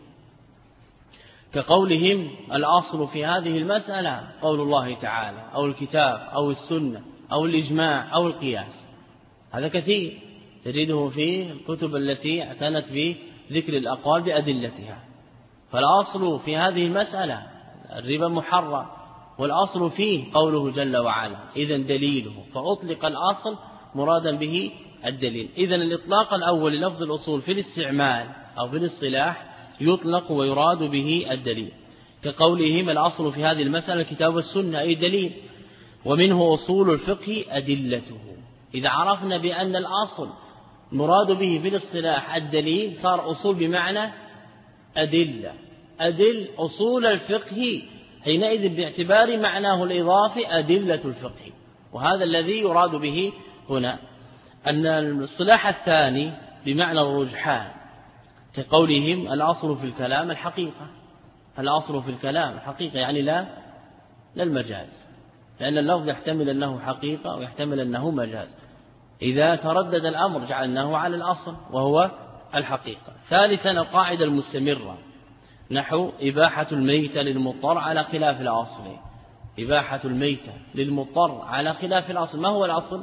كقولهم الأصل في هذه المسألة قول الله تعالى أو الكتاب أو السنة أو الإجماع أو القياس. هذا كثير تجده في الكتب التي اعتنت بذكر الأقوال بأدلتها. فالأصل في هذه المسألة الربا محرم، والأصل فيه قوله جل وعلا، إذن دليله. فأطلق الأصل مرادا به الدليل. إذن الإطلاق الأول للفظ الأصول في الاستعمال أو في الاصطلاح يطلق ويراد به الدليل، كقولهم الأصل في هذه المسألة الكتاب والسنة أي دليل، ومنه أصول الفقه أدلته. إذا عرفنا بأن الأصل مراد به في الاصطلاح الدليل صار أصول بمعنى أدلة. أدل أصول الفقه حينئذ باعتبار معناه الإضافي أدلة الفقه، وهذا الذي يراد به هنا. أن الاصطلاح الثاني بمعنى الرجحان، كقولهم الأصل في الكلام الحقيقة. الأصل في الكلام الحقيقة يعني لا المجاز، لأن اللفظ يحتمل أنه حقيقة ويحتمل أنه مجاز. إذا تردد الأمر جعلناه على الأصل وهو الحقيقة. ثالثا القاعدة المستمرة، نحو إباحة الميتة للمضطر على خلاف الأصل. إباحة الميتة للمضطر على خلاف الأصل. ما هو الأصل؟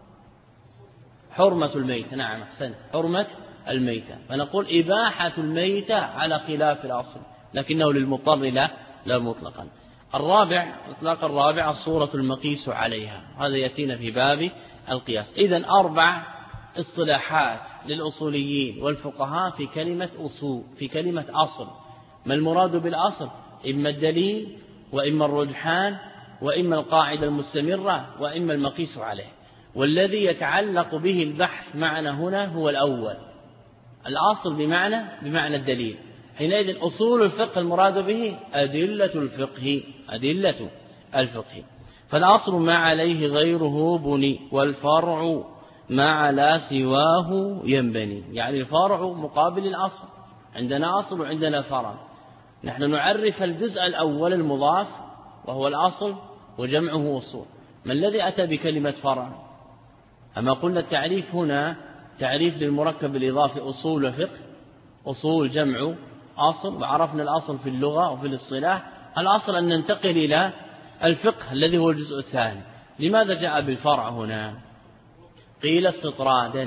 حرمة الميتة. نعم أحسنت، حرمة الميتة. فنقول إباحة الميتة على خلاف الأصل، لكنه للمضطر لا مطلقا. الرابع، إطلاق الرابع الصورة المقيس عليها، هذا يأتينا في باب القياس. إذن 4 اصطلاحات للأصوليين والفقهاء في كلمة أصول، في كلمة أصل. ما المراد بالأصل؟ إما الدليل، وإما الرجحان، وإما القاعدة المستمرة، وإما المقيس عليه. والذي يتعلق به البحث معنا هنا هو الأول، الأصل بمعنى الدليل. حينئذ أصول الفقه المراد به أدلة الفقه. فالأصل ما عليه غيره بني، والفرع ما على سواه ينبني. يعني الفرع مقابل الأصل، عندنا أصل وعندنا فرع. نحن نعرف الجزء الأول المضاف وهو الأصل وجمعه أصول. ما الذي أتى بكلمة فرع؟ أما قلنا التعريف هنا تعريف للمركب الإضافي أصول وفقه، أصول جمع أصل، وعرفنا الأصل في اللغة وفي الاصطلاح. الأصل أن ننتقل إلى الفقه الذي هو الجزء الثاني. لماذا جاء بالفرع هنا؟ قيل استطرادا،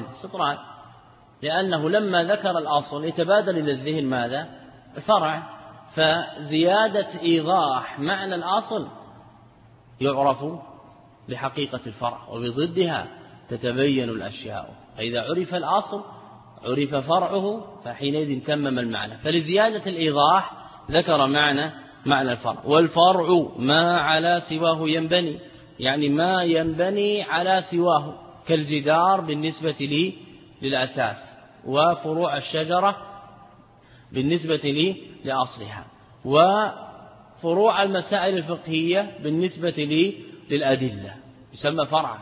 لأنه لما ذكر الأصل يتبادل إلى الذهن ماذا؟ الفرع. فزيادة إيضاح معنى الأصل يعرف بحقيقة الفرع، وبضدها تتبين الأشياء. فإذا عرف الأصل عرف فرعه، فحينئذ تمم المعنى. فلزيادة الإيضاح ذكر معنى الفرع. والفرع ما على سواه ينبني، يعني ما ينبني على سواه، كالجدار بالنسبة للأساس، وفروع الشجرة بالنسبة لأصلها، وفروع المسائل الفقهية بالنسبة للأدلة يسمى فرعا،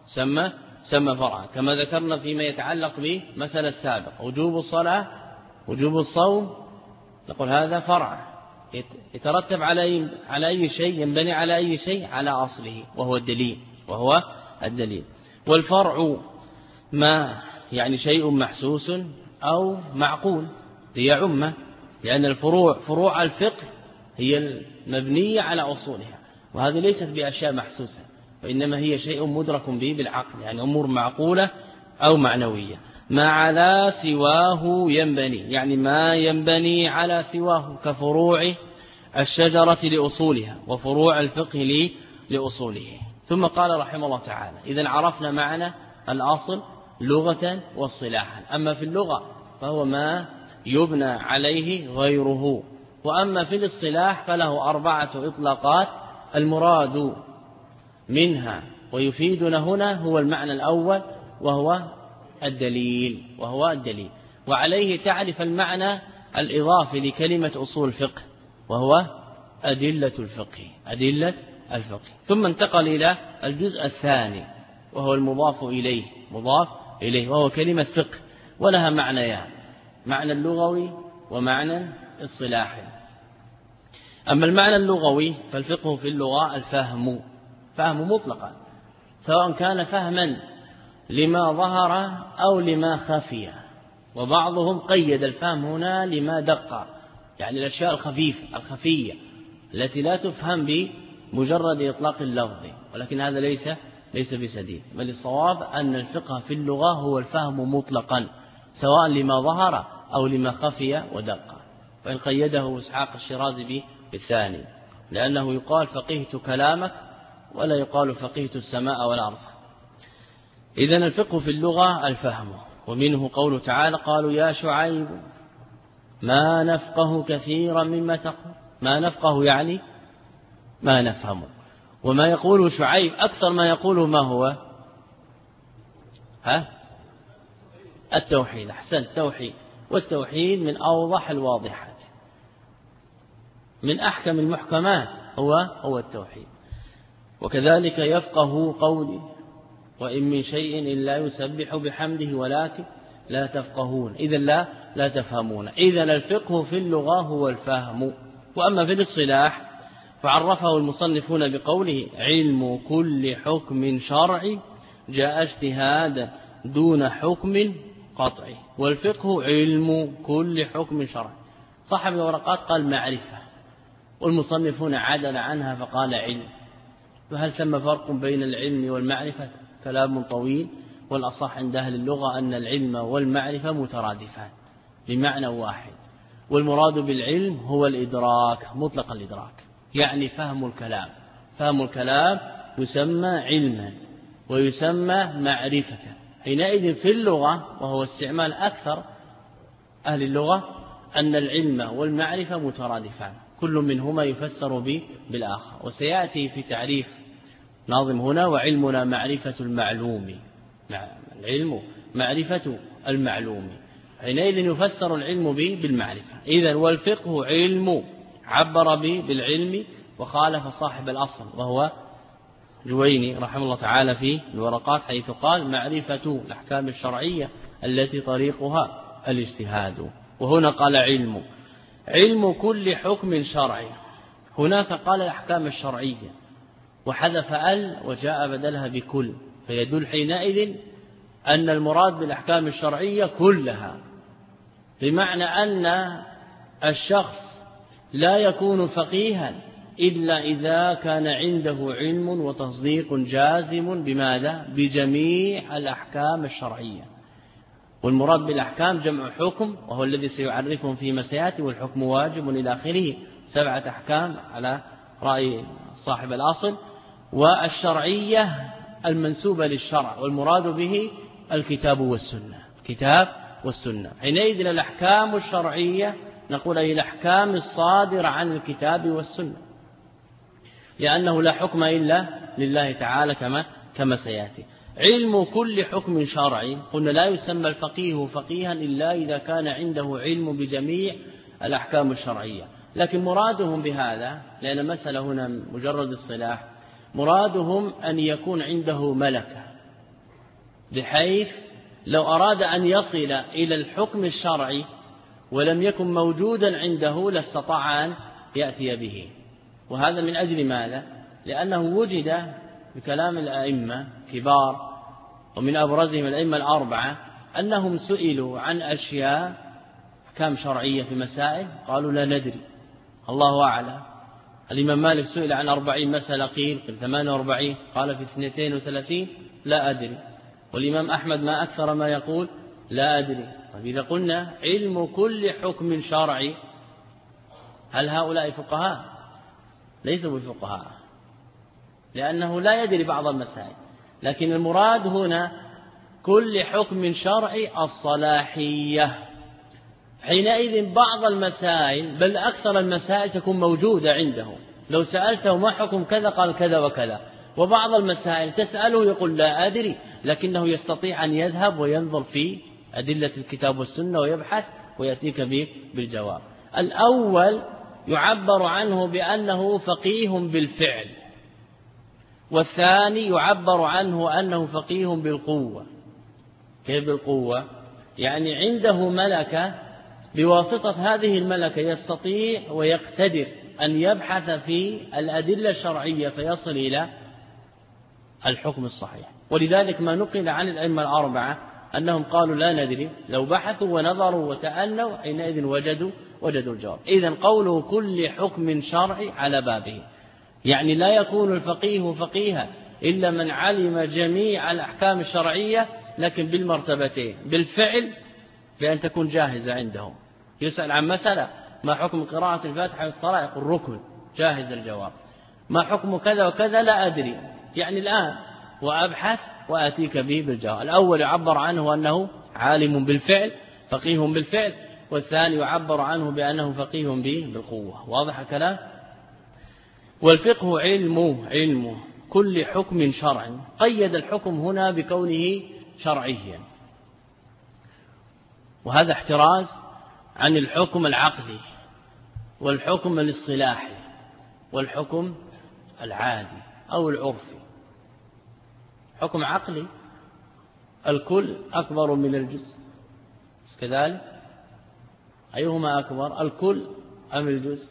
سمى فرعا، كما ذكرنا فيما يتعلق بمسألة السابق، وجوب الصلاة، وجوب الصوم، نقول هذا فرع يترتب على أي شيء، ينبني على أي شيء؟ على أصله، وهو الدليل. والفرع ما يعني شيء محسوس أو معقول ليعم، لأن فروع الفقه هي المبنية على أصولها، وهذه ليست بأشياء محسوسة، وإنما هي شيء مدرك به بالعقل، يعني أمور معقولة أو معنوية. ما على سواه ينبني، يعني ما ينبني على سواه، كفروع الشجرة لأصولها، وفروع الفقه لأصوله. ثم قال رحمه الله تعالى: إذن عرفنا معنى الأصل لغة واصطلاحا. أما في اللغة فهو ما يبنى عليه غيره، وأما في الاصطلاح فله 4 إطلاقات. المراد منها ويفيدنا هنا هو المعنى الأول، وهو الدليل، وعليه تعرف المعنى الإضافي لكلمة أصول الفقه، وهو أدلة الفقه. ثم انتقل إلى الجزء الثاني، وهو المضاف إليه، وهو كلمة فقه، ولها معنيان: معنى اللغوي ومعنى اصطلاحي. أما المعنى اللغوي فالفقه في اللغة الفهم، فهم مطلقا، سواء كان فهما لما ظهر أو لما خفي، وبعضهم قيد الفهم هنا لما دق، يعني الأشياء الخفية التي لا تفهم بمجرد إطلاق اللفظ، ولكن هذا ليس بسديد، بل الصواب أن الفقه في اللغة هو الفهم مطلقا، سواء لما ظهر أو لما خفي ودق. وإن قيده إسحاق الشيرازي بالثاني، لأنه يقال فقهت كلامك ولا يقال فقهت السماء والأرض. إذن الفقه في اللغة الفهم، ومنه قوله تعالى: قالوا يا شعيب ما نفقه كثيرا مما تقول. ما نفقه يعني ما نفهم، وما يقوله شعيب أكثر ما يقوله ما هو؟ التوحيد. أحسنت، التوحيد. والتوحيد من أوضح الواضحات، من أحكم المحكمات هو التوحيد. وكذلك يفقه قولي: وإن من شيء إلا يسبح بحمده ولكن لا تفقهون. إذن لا تفهمون. إذن الفقه في اللغة هو الفهم. وأما في الاصطلاح فعرفه المصنفون بقوله: علم كل حكم شرعي جاء اجتهادا دون حكم قطعي. والفقه علم كل حكم شرعي. صاحب الورقات قال معرفة، والمصنفون عدل عنها فقال علم، فهل ثم فرق بين العلم والمعرفة؟ كلام طويل، والأصح عند أهل اللغة أن العلم والمعرفة مترادفان بمعنى واحد، والمراد بالعلم هو الإدراك، مطلق الإدراك، يعني فهم الكلام. فهم الكلام يسمى علما ويسمى معرفة. حينئذ في اللغة، وهو استعمال أكثر أهل اللغة، أن العلم والمعرفة مترادفان، كل منهما يفسر بالآخر. وسيأتي في تعريف ناظم هنا: وعلمنا معرفة المعلوم. العلم معرفة المعلوم، حينئذ يفسر العلم بالمعرفة. إذن والفقه علم، عبر بالعلم وخالف صاحب الأصل وهو جويني رحمه الله تعالى في الورقات، حيث قال معرفة الأحكام الشرعية التي طريقها الاجتهاد. وهنا قال علم كل حكم شرعي. هناك قال الأحكام الشرعية وحذف وجاء بدلها بكل، فيدل حينئذ أن المراد بالأحكام الشرعية كلها، بمعنى أن الشخص لا يكون فقيها إلا إذا كان عنده علم وتصديق جازم بماذا؟ بجميع الأحكام الشرعية. والمراد بالأحكام جمع حكم، وهو الذي سيعرفهم فيما سيأتي، والحكم واجب إلى آخره، 7 أحكام على رأي صاحب الأصل. والشرعية المنسوبة للشرع، والمراد به الكتاب والسنة، الكتاب والسنة. حينئذ الأحكام الشرعية نقول أي الأحكام الصادرة عن الكتاب والسنة، لأنه لا حكم إلا لله تعالى كما سيأتي. علم كل حكم شرعي، قلنا لا يسمى الفقيه فقيها إلا إذا كان عنده علم بجميع الأحكام الشرعية. لكن مرادهم بهذا، لأن المسألة هنا مجرد الصلاح، مرادهم أن يكون عنده ملكة، بحيث لو أراد أن يصل إلى الحكم الشرعي ولم يكن موجودا عنده لاستطاع أن يأتي به. وهذا من أجل ماذا؟ لأنه وجد بكلام الأئمة كبار، ومن أبرزهم الأئمة الأربعة، أنهم سئلوا عن أشياء أحكام شرعية في مسائل قالوا لا ندري، الله أعلم. الإمام مالك سئل عن 40 مسألة، قيل 48، قال في 32 لا أدري. والإمام أحمد ما أكثر ما يقول لا أدري. طيب إذا قلنا علم كل حكم شرعي، هل هؤلاء فقهاء؟ ليسوا بفقهاء، لأنه لا يدري بعض المسائل. لكن المراد هنا كل حكم شرعي الصلاحية. حينئذ بعض المسائل، بل أكثر المسائل، تكون موجودة عنده، لو سألته ما حكم كذا قال كذا وكذا. وبعض المسائل تسأله يقول لا أدري، لكنه يستطيع أن يذهب وينظر في أدلة الكتاب والسنة ويبحث ويأتيك بالجواب. الأول يعبر عنه بأنه فقيه بالفعل، والثاني يعبر عنه أنه فقيه بالقوة. كيف بالقوة؟ يعني عنده ملكة، بواسطة هذه الملكة يستطيع ويقتدر أن يبحث في الأدلة الشرعية فيصل إلى الحكم الصحيح. ولذلك ما نقل عن الأئمة الأربعة أنهم قالوا لا ندري، لو بحثوا ونظروا وتأنوا حينئذ وجدوا الجواب. إذن قوله كل حكم شرعي على بابه، يعني لا يكون الفقيه فقيها إلا من علم جميع الأحكام الشرعية، لكن بالمرتبتين: بالفعل، بأن تكون جاهزة عندهم. يسأل عن مسألة: ما حكم قراءة الفاتحة في الصلاة؟ يقول ركن، جاهز الجواب. ما حكم كذا وكذا؟ لا أدري، يعني الآن وأبحث وأتيك به بالجواب. الأول يعبر عنه أنه عالم بالفعل، فقيه بالفعل، والثاني يعبر عنه بأنه فقيه بالقوة. واضح الكلام؟ والفقه علم كل حكم شرعي. قيد الحكم هنا بكونه شرعيا، وهذا احتراز عن الحكم العقلي والحكم الاصطلاحي والحكم العادي أو العرفي. حكم عقلي: الكل أكبر من الجزء، كذلك أيهما أكبر، الكل أم الجزء؟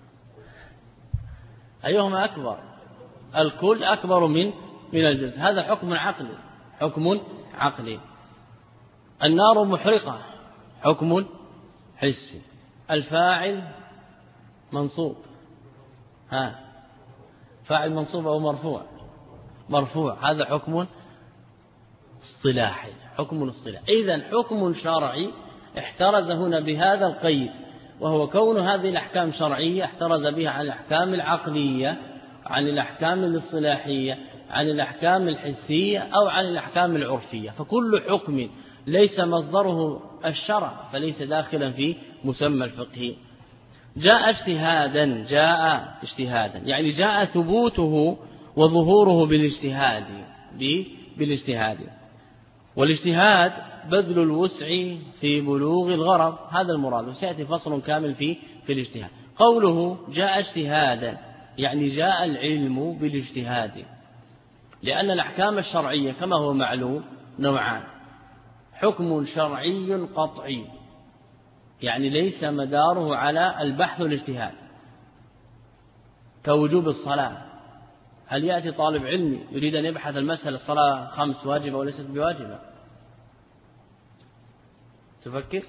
أيهما أكبر؟ الكل أكبر من الجزء. هذا حكم عقلي، حكم عقلي. النار محرقة، حكم حسي. الفاعل منصوب، فاعل منصوب أو مرفوع؟ مرفوع. هذا حكم اصطلاحي، حكم اصطلاحي. إذن حكم شرعي احترز هنا بهذا القيد، وهو كون هذه الأحكام شرعية احترز بها عن الأحكام العقلية، عن الأحكام الاصطلاحية، عن الأحكام الحسية أو عن الأحكام العرفية. فكل حكم ليس مصدره الشرع فليس داخلا في مسمى الفقه. جاء اجتهادا يعني جاء ثبوته وظهوره بالاجتهاد. والاجتهاد بذل الوسع في بلوغ الغرض، هذا المراد، وسيأتي فصل كامل في الاجتهاد. قوله جاء اجتهادا يعني جاء العلم بالاجتهاد، لأن الأحكام الشرعية كما هو معلوم نوعان: حكم شرعي قطعي يعني ليس مداره على البحث والاجتهاد، كوجوب الصلاة. هل يأتي طالب علم يريد أن يبحث المسألة الصلاة 5 واجبة وليست بواجبة؟ تفكر؟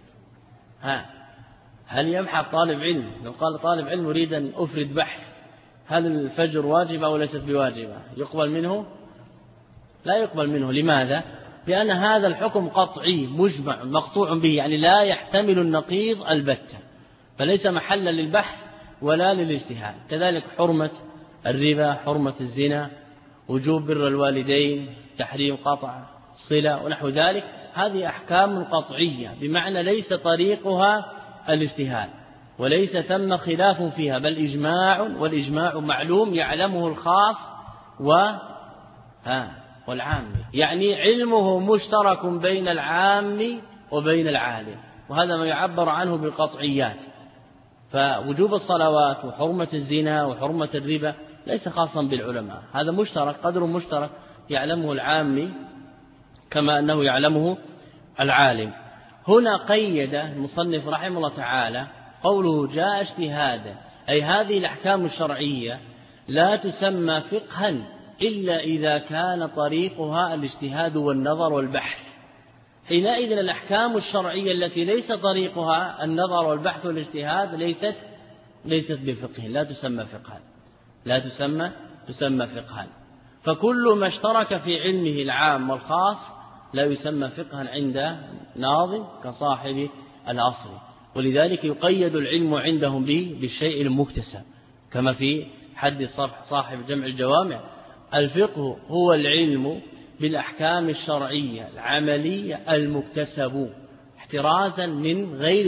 هل يبحث طالب علم لو قال طالب علم يريد أن أفرد بحث هل الفجر واجبة أو ليست بواجبة، يقبل منه؟ لا يقبل منه. لماذا؟ لأن هذا الحكم قطعي مجمع مقطوع به، يعني لا يحتمل النقيض البتة، فليس محلا للبحث ولا للاجتهاد. كذلك حرمة الربا، حرمة الزنا، وجوب بر الوالدين، تحريم قطع الصلة ونحو ذلك، هذه أحكام قطعية بمعنى ليس طريقها الاجتهاد، وليس ثم خلاف فيها، بل إجماع، والإجماع معلوم يعلمه الخاص والعام، يعني علمه مشترك بين العام وبين العالم، وهذا ما يعبر عنه بالقطعيات. فوجوب الصلوات وحرمة الزنا وحرمة الربا ليس خاصا بالعلماء، هذا مشترك، قدر مشترك يعلمه العام كما أنه يعلمه العالم. هنا قيد المصنف رحمه الله تعالى قوله جاء اجتهادا، أي هذه الأحكام الشرعية لا تسمى فقها إلا إذا كان طريقها الاجتهاد والنظر والبحث. حينئذ الأحكام الشرعية التي ليس طريقها النظر والبحث والاجتهاد ليست بفقه، لا تسمى فقها. فكل ما اشترك في علمه العام والخاص لا يسمى فقها عند ناظم كصاحب الأصل، ولذلك يقيد العلم عندهم بالشيء المكتسب، كما في حد صاحب جمع الجوامع: الفقه هو العلم بالأحكام الشرعية العملية المكتسب احترازا من غير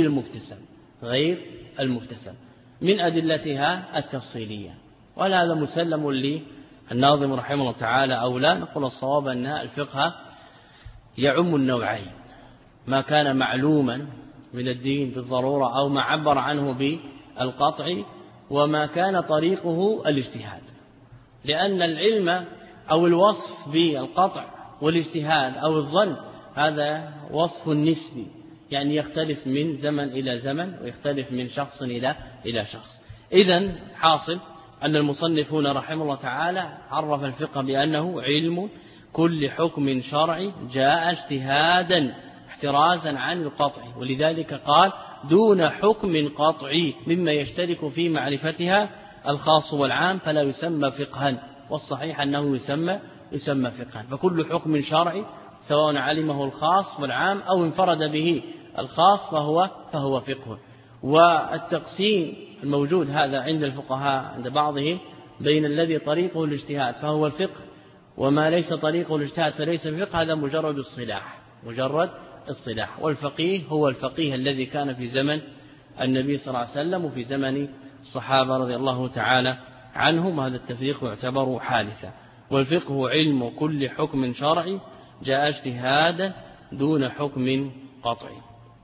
المكتسب من أدلتها التفصيلية. وهذا مسلم للناظم رحمه الله تعالى، أو لا نقول الصواب أن الفقه يعم النوعين: ما كان معلوما من الدين بالضرورة أو ما عبر عنه بالقطع، وما كان طريقه الاجتهاد. لأن العلم أو الوصف بالقطع والاجتهاد أو الظن هذا وصف نسبي، يعني يختلف من زمن إلى زمن ويختلف من شخص إلى شخص. إذن حاصل أن المصنف هنا رحمه الله تعالى عرف الفقه بأنه علم كل حكم شرعي جاء اجتهادا احترازا عن القطع، ولذلك قال دون حكم قطعي مما يشترك في معرفتها الخاص والعام فلا يسمى فقها، والصحيح أنه يسمى فقها. فكل حكم شرعي سواء علمه الخاص والعام أو انفرد به الخاص فهو فقه. والتقسيم الموجود هذا عند الفقهاء عند بعضهم بين الذي طريقه الاجتهاد فهو الفقه وما ليس طريقه الاجتهاد فليس فقه، هذا مجرد الصلاح. والفقيه هو الفقيه الذي كان في زمن النبي صلى الله عليه وسلم وفي زمن الصحابة رضي الله تعالى عنهم، هذا التفريق يعتبر حادثا. والفقه علم كل حكم شرعي جاء اجتهادا دون حكم قطعي.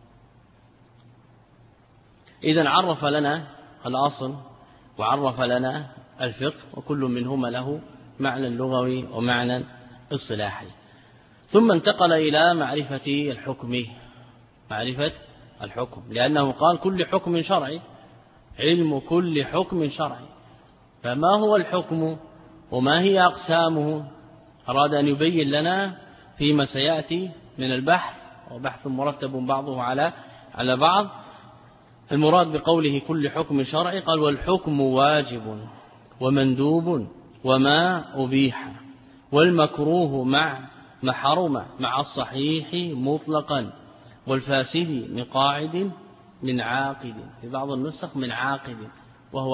إذن عرف لنا الأصل وعرف لنا الفقه، وكل منهما له معنى لغوي ومعنى اصطلاحي. ثم انتقل إلى معرفة الحكم، لأنه قال كل حكم شرعي، علم كل حكم شرعي. فما هو الحكم وما هي أقسامه؟ أراد أن يبين لنا فيما سيأتي من البحث، وبحث مرتب بعضه على بعض. المراد بقوله كل حكم شرعي قال والحكم واجب، ومندوب وما أبيح، والمكروه مع ما حرم مع الصحيح مطلقا، والفاسد من قاعد من عاقد، في بعض النسخ من عاقد وهو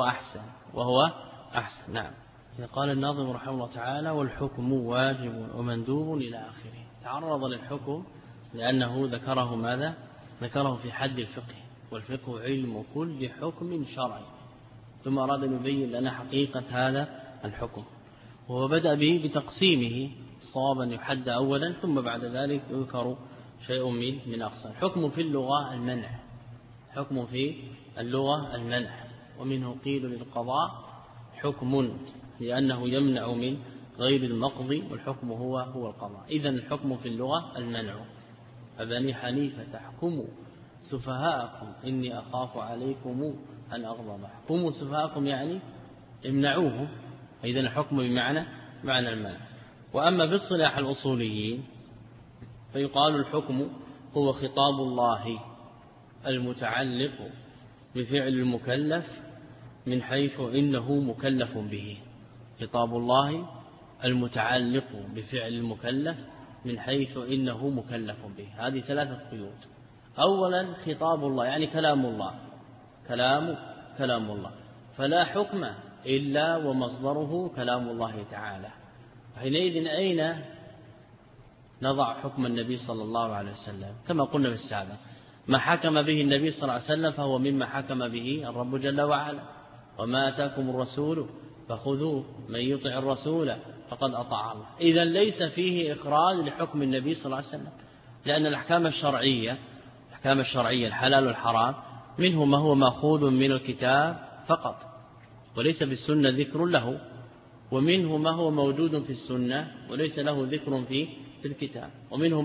أحسن. نعم. قال الناظم رحمه الله تعالى: والحكم واجب ومندوب إلى آخره. تعرض للحكم لأنه ذكره ماذا؟ ذكره في حد الفقه، والفقه علم كل حكم شرعي، ثم أراد أن يبين لنا حقيقة هذا الحكم، وهو بدأ به بتقسيمه صوابا يحد أولا، ثم بعد ذلك يذكر شيء من أقسام. حكم في اللغة المنع، حكم في اللغة المنع، ومنه قيل للقضاء حكم لأنه يمنع من غير المقضي، والحكم هو القضاء. إذن الحكم في اللغة المنع. أبني حنيفة تحكموا سفهاءكم إني أخاف عليكم أن أغضب. حكموا سفهاءكم يعني امنعوه، إذن الحكم بمعنى المنع. وأما في اصطلاح الأصوليين فيقال الحكم هو خطاب الله المتعلق بفعل المكلف من حيث إنه مكلف به. خطاب الله المتعلق بفعل المكلف من حيث إنه مكلف به. هذه ثلاثة قيود. أولا خطاب الله يعني كلام الله، كلام الله، فلا حكم إلا ومصدره كلام الله تعالى. حينئذ أين نضع حكم النبي صلى الله عليه وسلم؟ كما قلنا في السابق، ما حكم به النبي صلى الله عليه وسلم فهو مما حكم به الرب جل وعلا. وما آتاكم الرسول فخذوه، من يطع الرسول فقد أطاع الله. إذن ليس فيه إخراج لحكم النبي صلى الله عليه وسلم، لأن الأحكام الشرعية الحلال والحرام منه ما هو مأخوذ من الكتاب فقط وليس بالسنة ذكر له، ومنه ما هو موجود في السنة وليس له ذكر في الكتاب، ومنه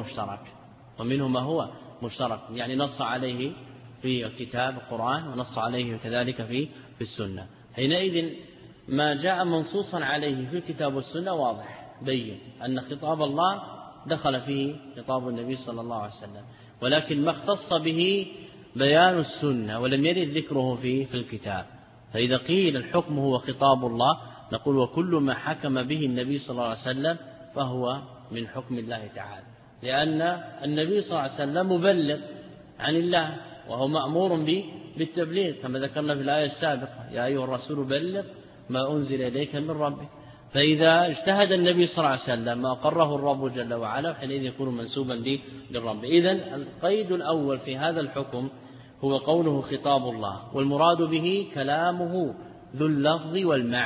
ما هو مشترك يعني نص عليه في الكتاب القرآن ونص عليه كذلك في السنة. حينئذ ما جاء منصوصا عليه في الكتاب والسنة واضح بين أن خطاب الله دخل فيه خطاب النبي صلى الله عليه وسلم، ولكن ما اختص به بيان السنة ولم يرد ذكره في الكتاب. فإذا قيل الحكم هو خطاب الله نقول وكل ما حكم به النبي صلى الله عليه وسلم فهو من حكم الله تعالى، لأن النبي صلى الله عليه وسلم مبلغ عن الله وهو مأمور بالتبليغ كما ذكرنا في الآية السابقة: يا أيها الرسول بلغ ما أنزل إليك من ربك. فإذا اجتهد النبي صلى الله عليه وسلم ما أقره الرب جل وعلا حينئذ يكون منسوبا للرب. إذن القيد الأول في هذا الحكم هو قوله خطاب الله، والمراد به كلامه ذو اللفظ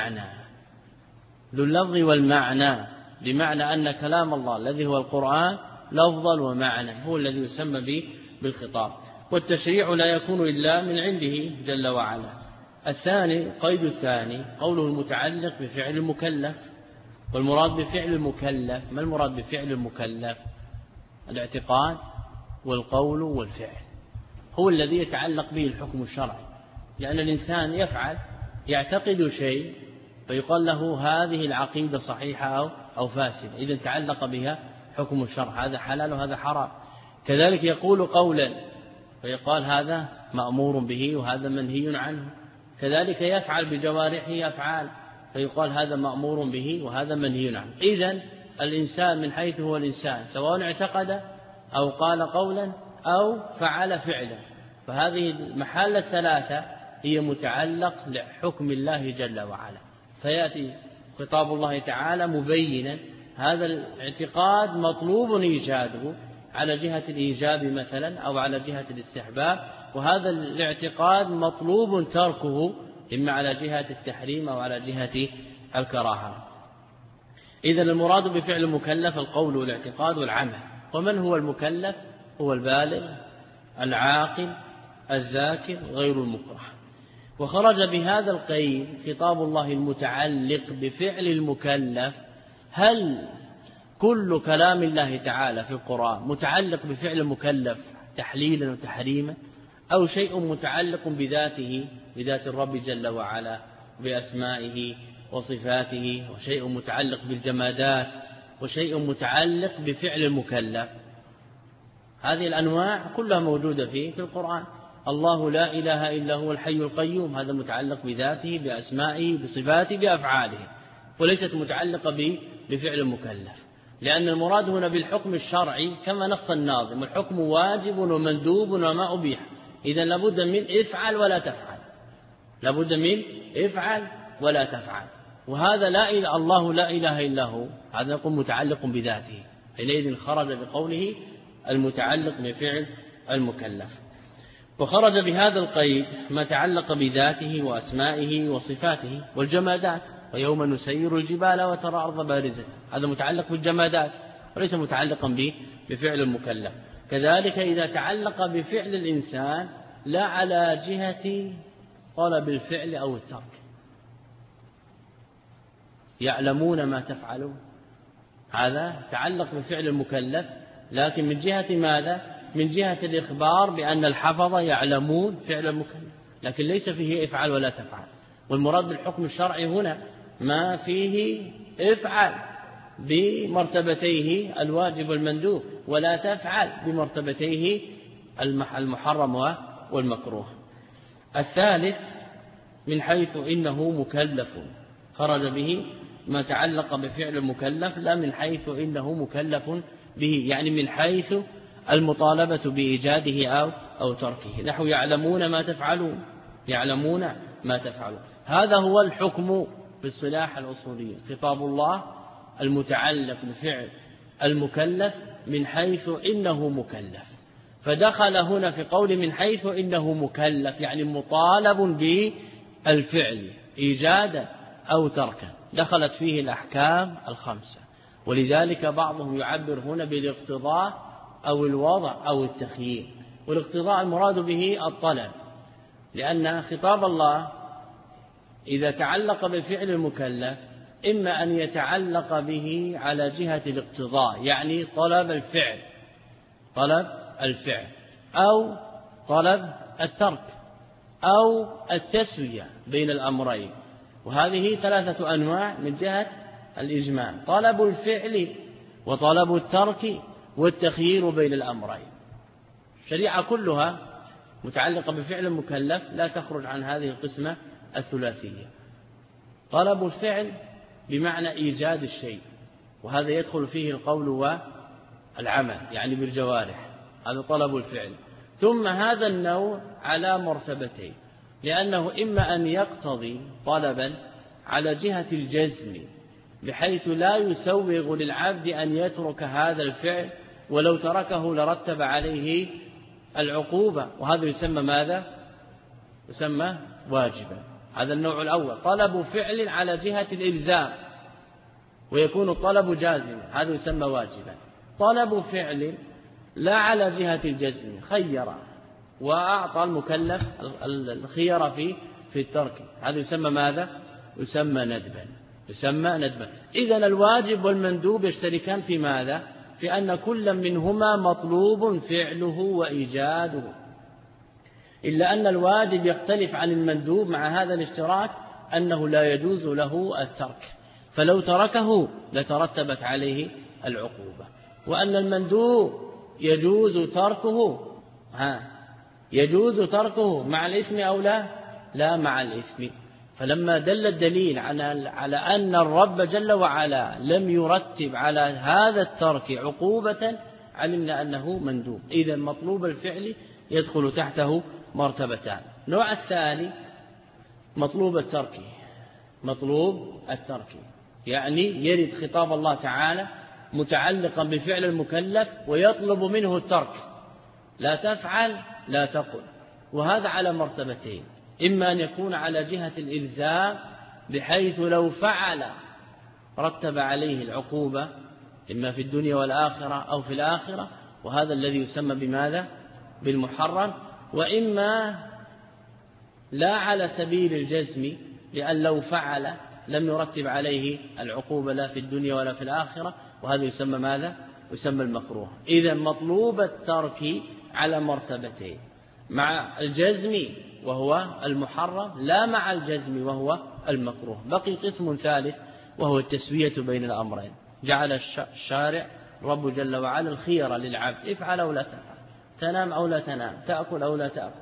والمعنى، بمعنى أن كلام الله الذي هو القرآن لفظا ومعنى هو الذي يسمى به بالخطاب، والتشريع لا يكون إلا من عنده جل وعلا. قيد الثاني قوله المتعلق بفعل المكلف، والمراد بفعل المكلف ما المراد بفعل المكلف؟ الاعتقاد والقول والفعل هو الذي يتعلق به الحكم الشرعي، لأن الإنسان يعتقد شيء فيقال له هذه العقيدة صحيحة أو فاسدة، إذن تعلق بها حكم الشرع، هذا حلال وهذا حرام. كذلك يقول قولا فيقال هذا مأمور به وهذا منهي عنه، كذلك يفعل بجوارحه أفعال فيقال هذا مأمور به وهذا منهي عنه. إذن الإنسان من حيث هو الإنسان سواء اعتقد أو قال قولا أو فعل فعلا، فهذه المحال الثلاثة هي متعلق لحكم الله جل وعلا. فيأتي خطاب الله تعالى مبينا هذا الاعتقاد مطلوب إيجاده على جهة الإيجاب مثلا أو على جهة الاستحباب، وهذا الاعتقاد مطلوب تركه إما على جهة التحريم أو على جهة الكراهة. إذن المراد بفعل المكلف القول والاعتقاد والعمل. ومن هو المكلف؟ هو البالغ العاقل الذاكر غير المكره. وخرج بهذا القيد خطاب الله المتعلق بفعل المكلف. هل كل كلام الله تعالى في القرآن متعلق بفعل المكلف تحليلا وتحريما، أو شيء متعلق بذاته بذات الرب جل وعلا بأسمائه وصفاته، وشيء متعلق بالجمادات، وشيء متعلق بفعل المكلف؟ هذه الأنواع كلها موجودة في القرآن. الله لا إله إلا هو الحي القيوم، هذا متعلق بذاته بأسمائه بصفاته بأفعاله، وليست متعلقة بفعل المكلف، لأن المراد هنا بالحكم الشرعي كما نص الناظم: الحكم واجب ومندوب وما أبيح. إذن لابد من افعل ولا تفعل، لابد من افعل ولا تفعل. وهذا الله لا إله إلا هو، هذا يكون متعلق بذاته، حينئذ خرج بقوله المتعلق بفعل المكلف. وخرج بهذا القيد ما تعلق بذاته وأسمائه وصفاته والجمادات: ويوم نسير الجبال وترى الأرض بارزة، هذا متعلق بالجمادات وليس متعلقا بفعل المكلف. كذلك إذا تعلق بفعل الإنسان لا على جهة طلب الفعل أو الترك: يعلمون ما تفعلون، هذا تعلق بفعل المكلف، لكن من جهة ماذا؟ من جهة الإخبار بأن الحفظة يعلمون فعل المكلف، لكن ليس فيه افعل ولا تفعل. والمراد بالحكم الشرعي هنا ما فيه افعل بمرتبتيه الواجب والمندوب، ولا تفعل بمرتبتيه المحرم والمكروه. الثالث من حيث إنه مكلف، خرج به ما تعلق بفعل المكلف لا من حيث إنه مكلف به، يعني من حيث المطالبة بإيجاده أو تركه، نحو يعلمون ما تفعلون، يعلمون ما تفعلون. هذا هو الحكم بالصلاح الأصولي، خطاب الله المتعلق بفعل المكلف من حيث إنه مكلف. فدخل هنا في قول من حيث إنه مكلف، يعني مطالب بالفعل إيجادا أو تركا، دخلت فيه الأحكام الخمسة. ولذلك بعضهم يعبر هنا بالاقتضاء أو الوضع أو التخيير. والاقتضاء المراد به الطلب، لأن خطاب الله إذا تعلق بفعل المكلف إما أن يتعلق به على جهة الاقتضاء، يعني طلب الفعل، أو طلب الترك، أو التسوية بين الأمرين. وهذه ثلاثة أنواع من جهة الإجمال: طلب الفعل وطلب الترك والتخيير بين الأمرين. الشريعة كلها متعلقة بفعل المكلف لا تخرج عن هذه القسمة الثلاثية: طلب الفعل بمعنى إيجاد الشيء، وهذا يدخل فيه القول والعمل يعني بالجوارح، هذا طلب الفعل. ثم هذا النوع على مرتبتين، لأنه إما أن يقتضي طلبا على جهة الجزم بحيث لا يسوغ للعبد أن يترك هذا الفعل، ولو تركه لرتب عليه العقوبة، وهذا يسمى ماذا؟ يسمى واجبا. هذا النوع الأول، طلب فعل على جهة الإلزام ويكون الطلب جازما، هذا يسمى واجبا. طلب فعل لا على جهة الجزم، خير وأعطى المكلف الخيار في الترك، هذا يسمى ماذا؟ يسمى ندبا. إذن الواجب والمندوب يشتركان في ماذا؟ في أن كل منهما مطلوب فعله وإيجاده، إلا أن الواجب يختلف عن المندوب مع هذا الاشتراك أنه لا يجوز له الترك، فلو تركه لترتبت عليه العقوبة. وأن المندوب يجوز تركه مع الإثم أو لا مع الإثم. فلما دل الدليل على أن الرب جل وعلا لم يرتب على هذا الترك عقوبة علمنا أنه مندوب. إذن مطلوب الفعل يدخل تحته مرتبتان. النوع الثاني مطلوب الترك، يعني يرد خطاب الله تعالى متعلقا بفعل المكلف ويطلب منه الترك: لا تفعل لا تقل. وهذا على مرتبتين: إما أن يكون على جهة الإلزام بحيث لو فعل رتب عليه العقوبة إما في الدنيا والآخرة أو في الآخرة، وهذا الذي يسمى بماذا؟ بالمحرم. وإما لا على سبيل الجزم، لأن لو فعل لم يرتب عليه العقوبة لا في الدنيا ولا في الآخرة، وهذا يسمى ماذا؟ يسمى المكروه. إذن مطلوب الترك على مرتبتين: مع الجزم وهو المحرم، لا مع الجزم وهو المكروه. بقي قسم ثالث وهو التسوية بين الأمرين. جعل الشارع رب جل وعلا الخيار للعبد: افعل أو لا تفعل، تنام أو لا تنام، تأكل أو لا تأكل.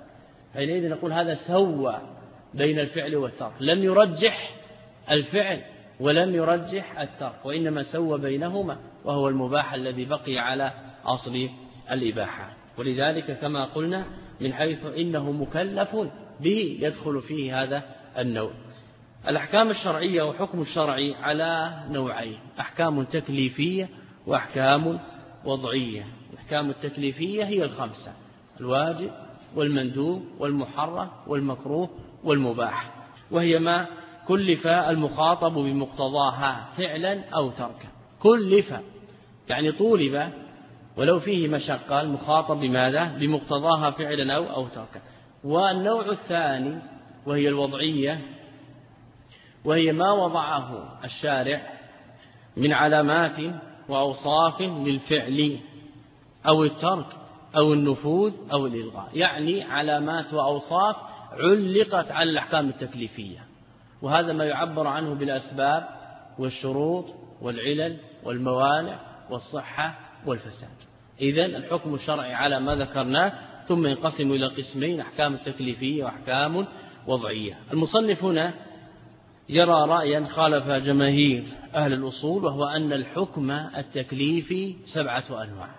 حينئذ نقول هذا سوى بين الفعل والترك، لم يرجح الفعل ولم يرجح الترك، وإنما سوى بينهما، وهو المباح الذي بقي على أصل الإباحة. ولذلك كما قلنا من حيث إنه مكلف به يدخل فيه هذا النوع. الأحكام الشرعية وحكم الشرعي على نوعين: أحكام تكليفية وأحكام وضعية. الأحكام التكليفية هي الخمسة: الواجب والمندوب والمحرم والمكروه والمباح، وهي ما كلف المخاطب بمقتضاها فعلا أو تركا. كلف يعني طولب ولو فيه مشقة، المخاطب بماذا؟ بمقتضاها فعلا أو تركا. والنوع الثاني وهي الوضعية، وهي ما وضعه الشارع من علامات وأوصاف للفعل أو الترك أو النفوذ أو الإلغاء، يعني علامات وأوصاف علقت على الأحكام التكليفية، وهذا ما يعبر عنه بالأسباب والشروط والعلل والموانع والصحة والفساد. إذن الحكم الشرعي على ما ذكرناه، ثم ينقسم إلى قسمين: أحكام تكليفية وأحكام وضعية. المصنف هنا يرى رأيا خالف جماهير أهل الأصول، وهو أن الحكم التكليفي 7 أنواع: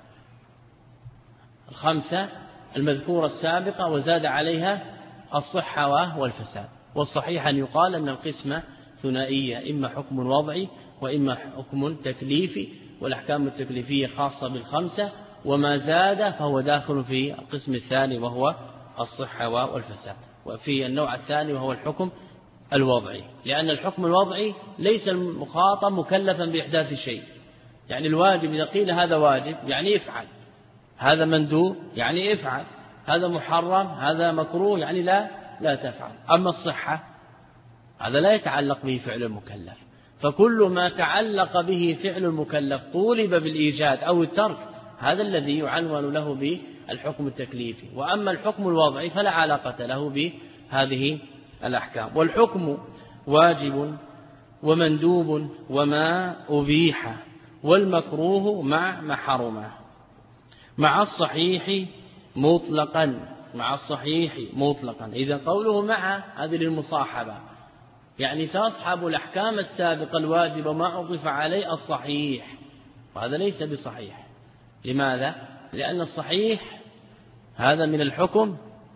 الخمسة المذكورة السابقة وزاد عليها الصحة والفساد. والصحيح أن يقال أن القسمة ثنائية: إما حكم وضعي وإما حكم تكليفي، والأحكام التكليفية خاصة بالخمسة، وما زاد فهو داخل في القسم الثاني وهو الصحة والفساد. وفي النوع الثاني وهو الحكم الوضعي، لأن الحكم الوضعي ليس المخاطب مكلفا بإحداث شيء، يعني الواجب إذا قيل هذا واجب يعني افعل، هذا مندوب يعني افعل، هذا محرم هذا مكروه يعني لا تفعل. أما الصحة هذا لا يتعلق به فعل المكلف، فكل ما تعلق به فعل المكلف طولب بالإيجاد أو الترك هذا الذي يعنون له بالحكم التكليفي. وأما الحكم الوضعي فلا علاقة له بهذه الأحكام. والحكم واجب ومندوب وما أبيح والمكروه مع ما حرم مع الصحيح مطلقا. مع الصحيح مطلقا، إذا قوله مع هذه للمصاحبة، يعني تصحب الأحكام السابقة الواجب وما أضيف عليه الصحيح، وهذا ليس بصحيح. لماذا؟ لأن الصحيح هذا من الحكم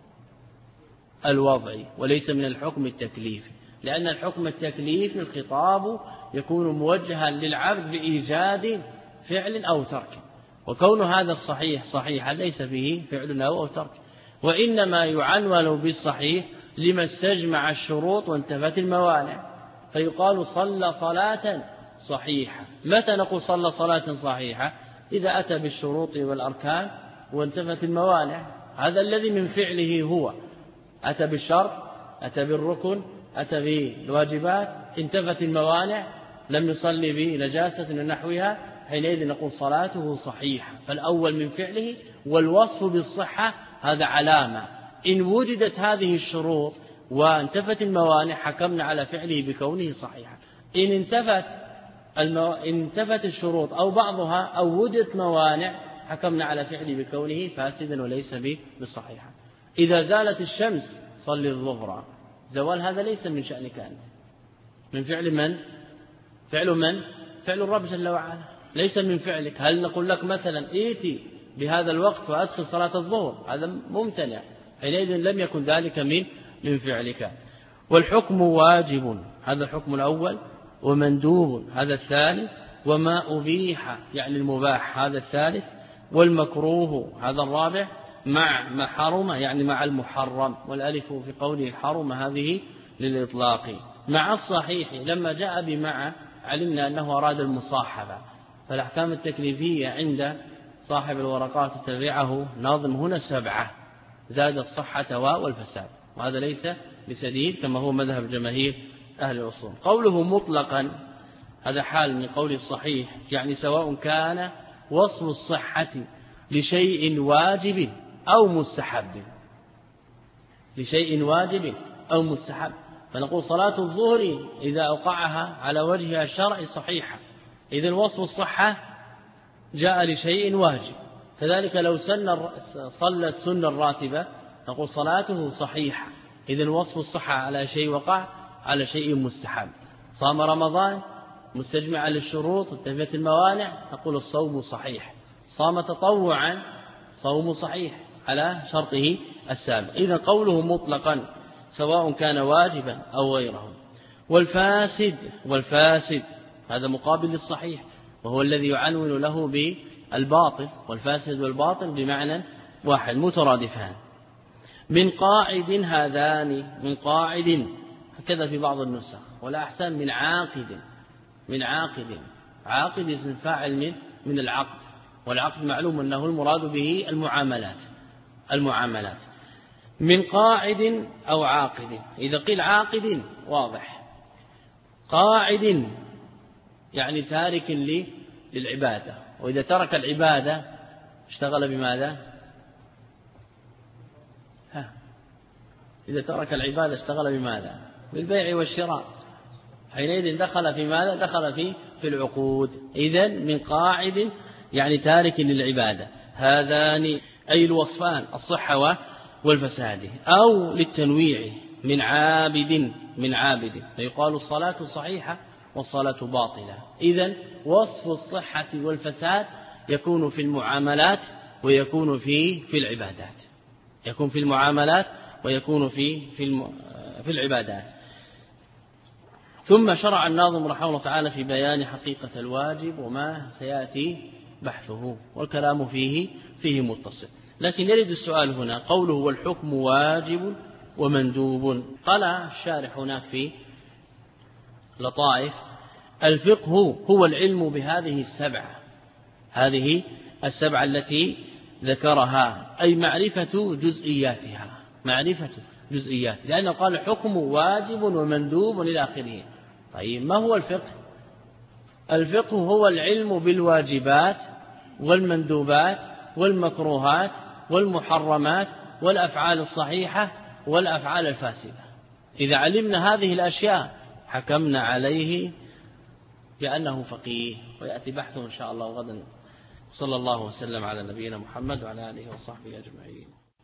الوضعي وليس من الحكم التكليفي، لأن الحكم التكليفي الخطاب يكون موجها للعبد بإيجاد فعل أو ترك، وكون هذا الصحيح صحيحا ليس فيه فعل أو ترك، وإنما يعنون بالصحيح لما استجمع الشروط وانتفت الموانع، فيقال صلى صلاة صحيحة. متى نقول صلى صلاة صحيحة؟ إذا أتى بالشروط والأركان وانتفت الموانع، هذا الذي من فعله هو أتى بالشرط، أتى بالركن، أتى بالواجبات، انتفت الموانع، لم يصلي بنجاسة ونحوها، حينئذ نقول صلاته صحيحة. فالأول من فعله، والوصف بالصحة هذا علامة. إن وجدت هذه الشروط وانتفت الموانع حكمنا على فعله بكونه صحيحا. إن انتفت الشروط أو بعضها أو وجدت موانع حكمنا على فعله بكونه فاسدا وليس بصحيحا. إذا زالت الشمس صلي الظهر، زوال هذا ليس من شأنك أنت، من فعل من؟ فعل الرب جل وعلا، ليس من فعلك. هل نقول لك مثلا ائتي بهذا الوقت وأدخل صلاة الظهر؟ هذا ممتنع، حينئذ لم يكن ذلك من فعلك. والحكم واجب هذا الحكم الأول، ومندوب هذا الثاني، وما أبيح يعني المباح هذا الثالث، والمكروه هذا الرابع، مع ما حرم يعني مع المحرم، والألف في قوله حرم هذه للإطلاق. مع الصحيح لما جاء بمع علمنا أنه أراد المصاحبة، فالأحكام التكليفية عند صاحب الورقات تبعه ناظم هنا 7، زاد الصحة والفساد، وهذا ليس بسديد كما هو مذهب جماهير أهل الأصول. قوله مطلقا هذا حال من قول الصحيح، يعني سواء كان وصف الصحة لشيء واجب أو مستحب، لشيء واجب أو مستحب. فنقول صلاة الظهر إذا أوقعها على وجهها الشرعي صحيحة، إذن وصف الصحة جاء لشيء واجب. كذلك لو صلى السنة الراتبة نقول صلاته صحيحة. إذن وصف الصحة على شيء وقع على شيء مستحب. صام رمضان مستجمعا للشروط وانتفت الموانع، نقول الصوم صحيح. صام تطوعا صوم صحيح على شرطه السابق. إذن قوله مطلقا سواء كان واجبا أو غيره. والفاسد هذا مقابل للصحيح، وهو الذي يعنون له بالباطل. والفاسد والباطل بمعنى واحد مترادفان. من قاعد هذان، من قاعد هكذا في بعض النسخ، ولا أحسن من عاقد. من عاقد، عاقد اسم فاعل من العقد، والعقد معلوم أنه المراد به المعاملات. من قاعد أو عاقد. إذا قيل عاقد واضح، قاعد يعني تارك للعبادة، وإذا ترك العبادة اشتغل بماذا؟ إذا ترك العبادة اشتغل بماذا؟ بالبيع والشراء. حينئذ دخل في ماذا؟ دخل في العقود. إذن من قاعد يعني تارك للعبادة. هذان أي الوصفان الصحة والفساد. أو للتنويع من عابد فيقال الصلاة صحيحة والصلاة باطلة. إذن وصف الصحة والفساد يكون في المعاملات ويكون في العبادات. يكون في المعاملات ويكون في العبادات. ثم شرع الناظم رحمه الله تعالى في بيان حقيقة الواجب وما سيأتي بحثه، والكلام فيه متصل. لكن يرد السؤال هنا، قوله والحكم واجب ومندوب. قال الشارح هناك في لطائف: الفقه هو العلم بهذه السبعة، هذه السبعة التي ذكرها، أي معرفة جزئياتها، لأنه قال الحكم واجب ومندوب إلى آخره. طيب ما هو الفقه؟ الفقه هو العلم بالواجبات والمندوبات والمكروهات والمحرمات والأفعال الصحيحة والأفعال الفاسدة. إذا علمنا هذه الأشياء حكمنا عليه بأنه فقيه. ويأتي بحثه إن شاء الله غدا. صلى الله وسلم على نبينا محمد وعلى آله وصحبه أجمعين.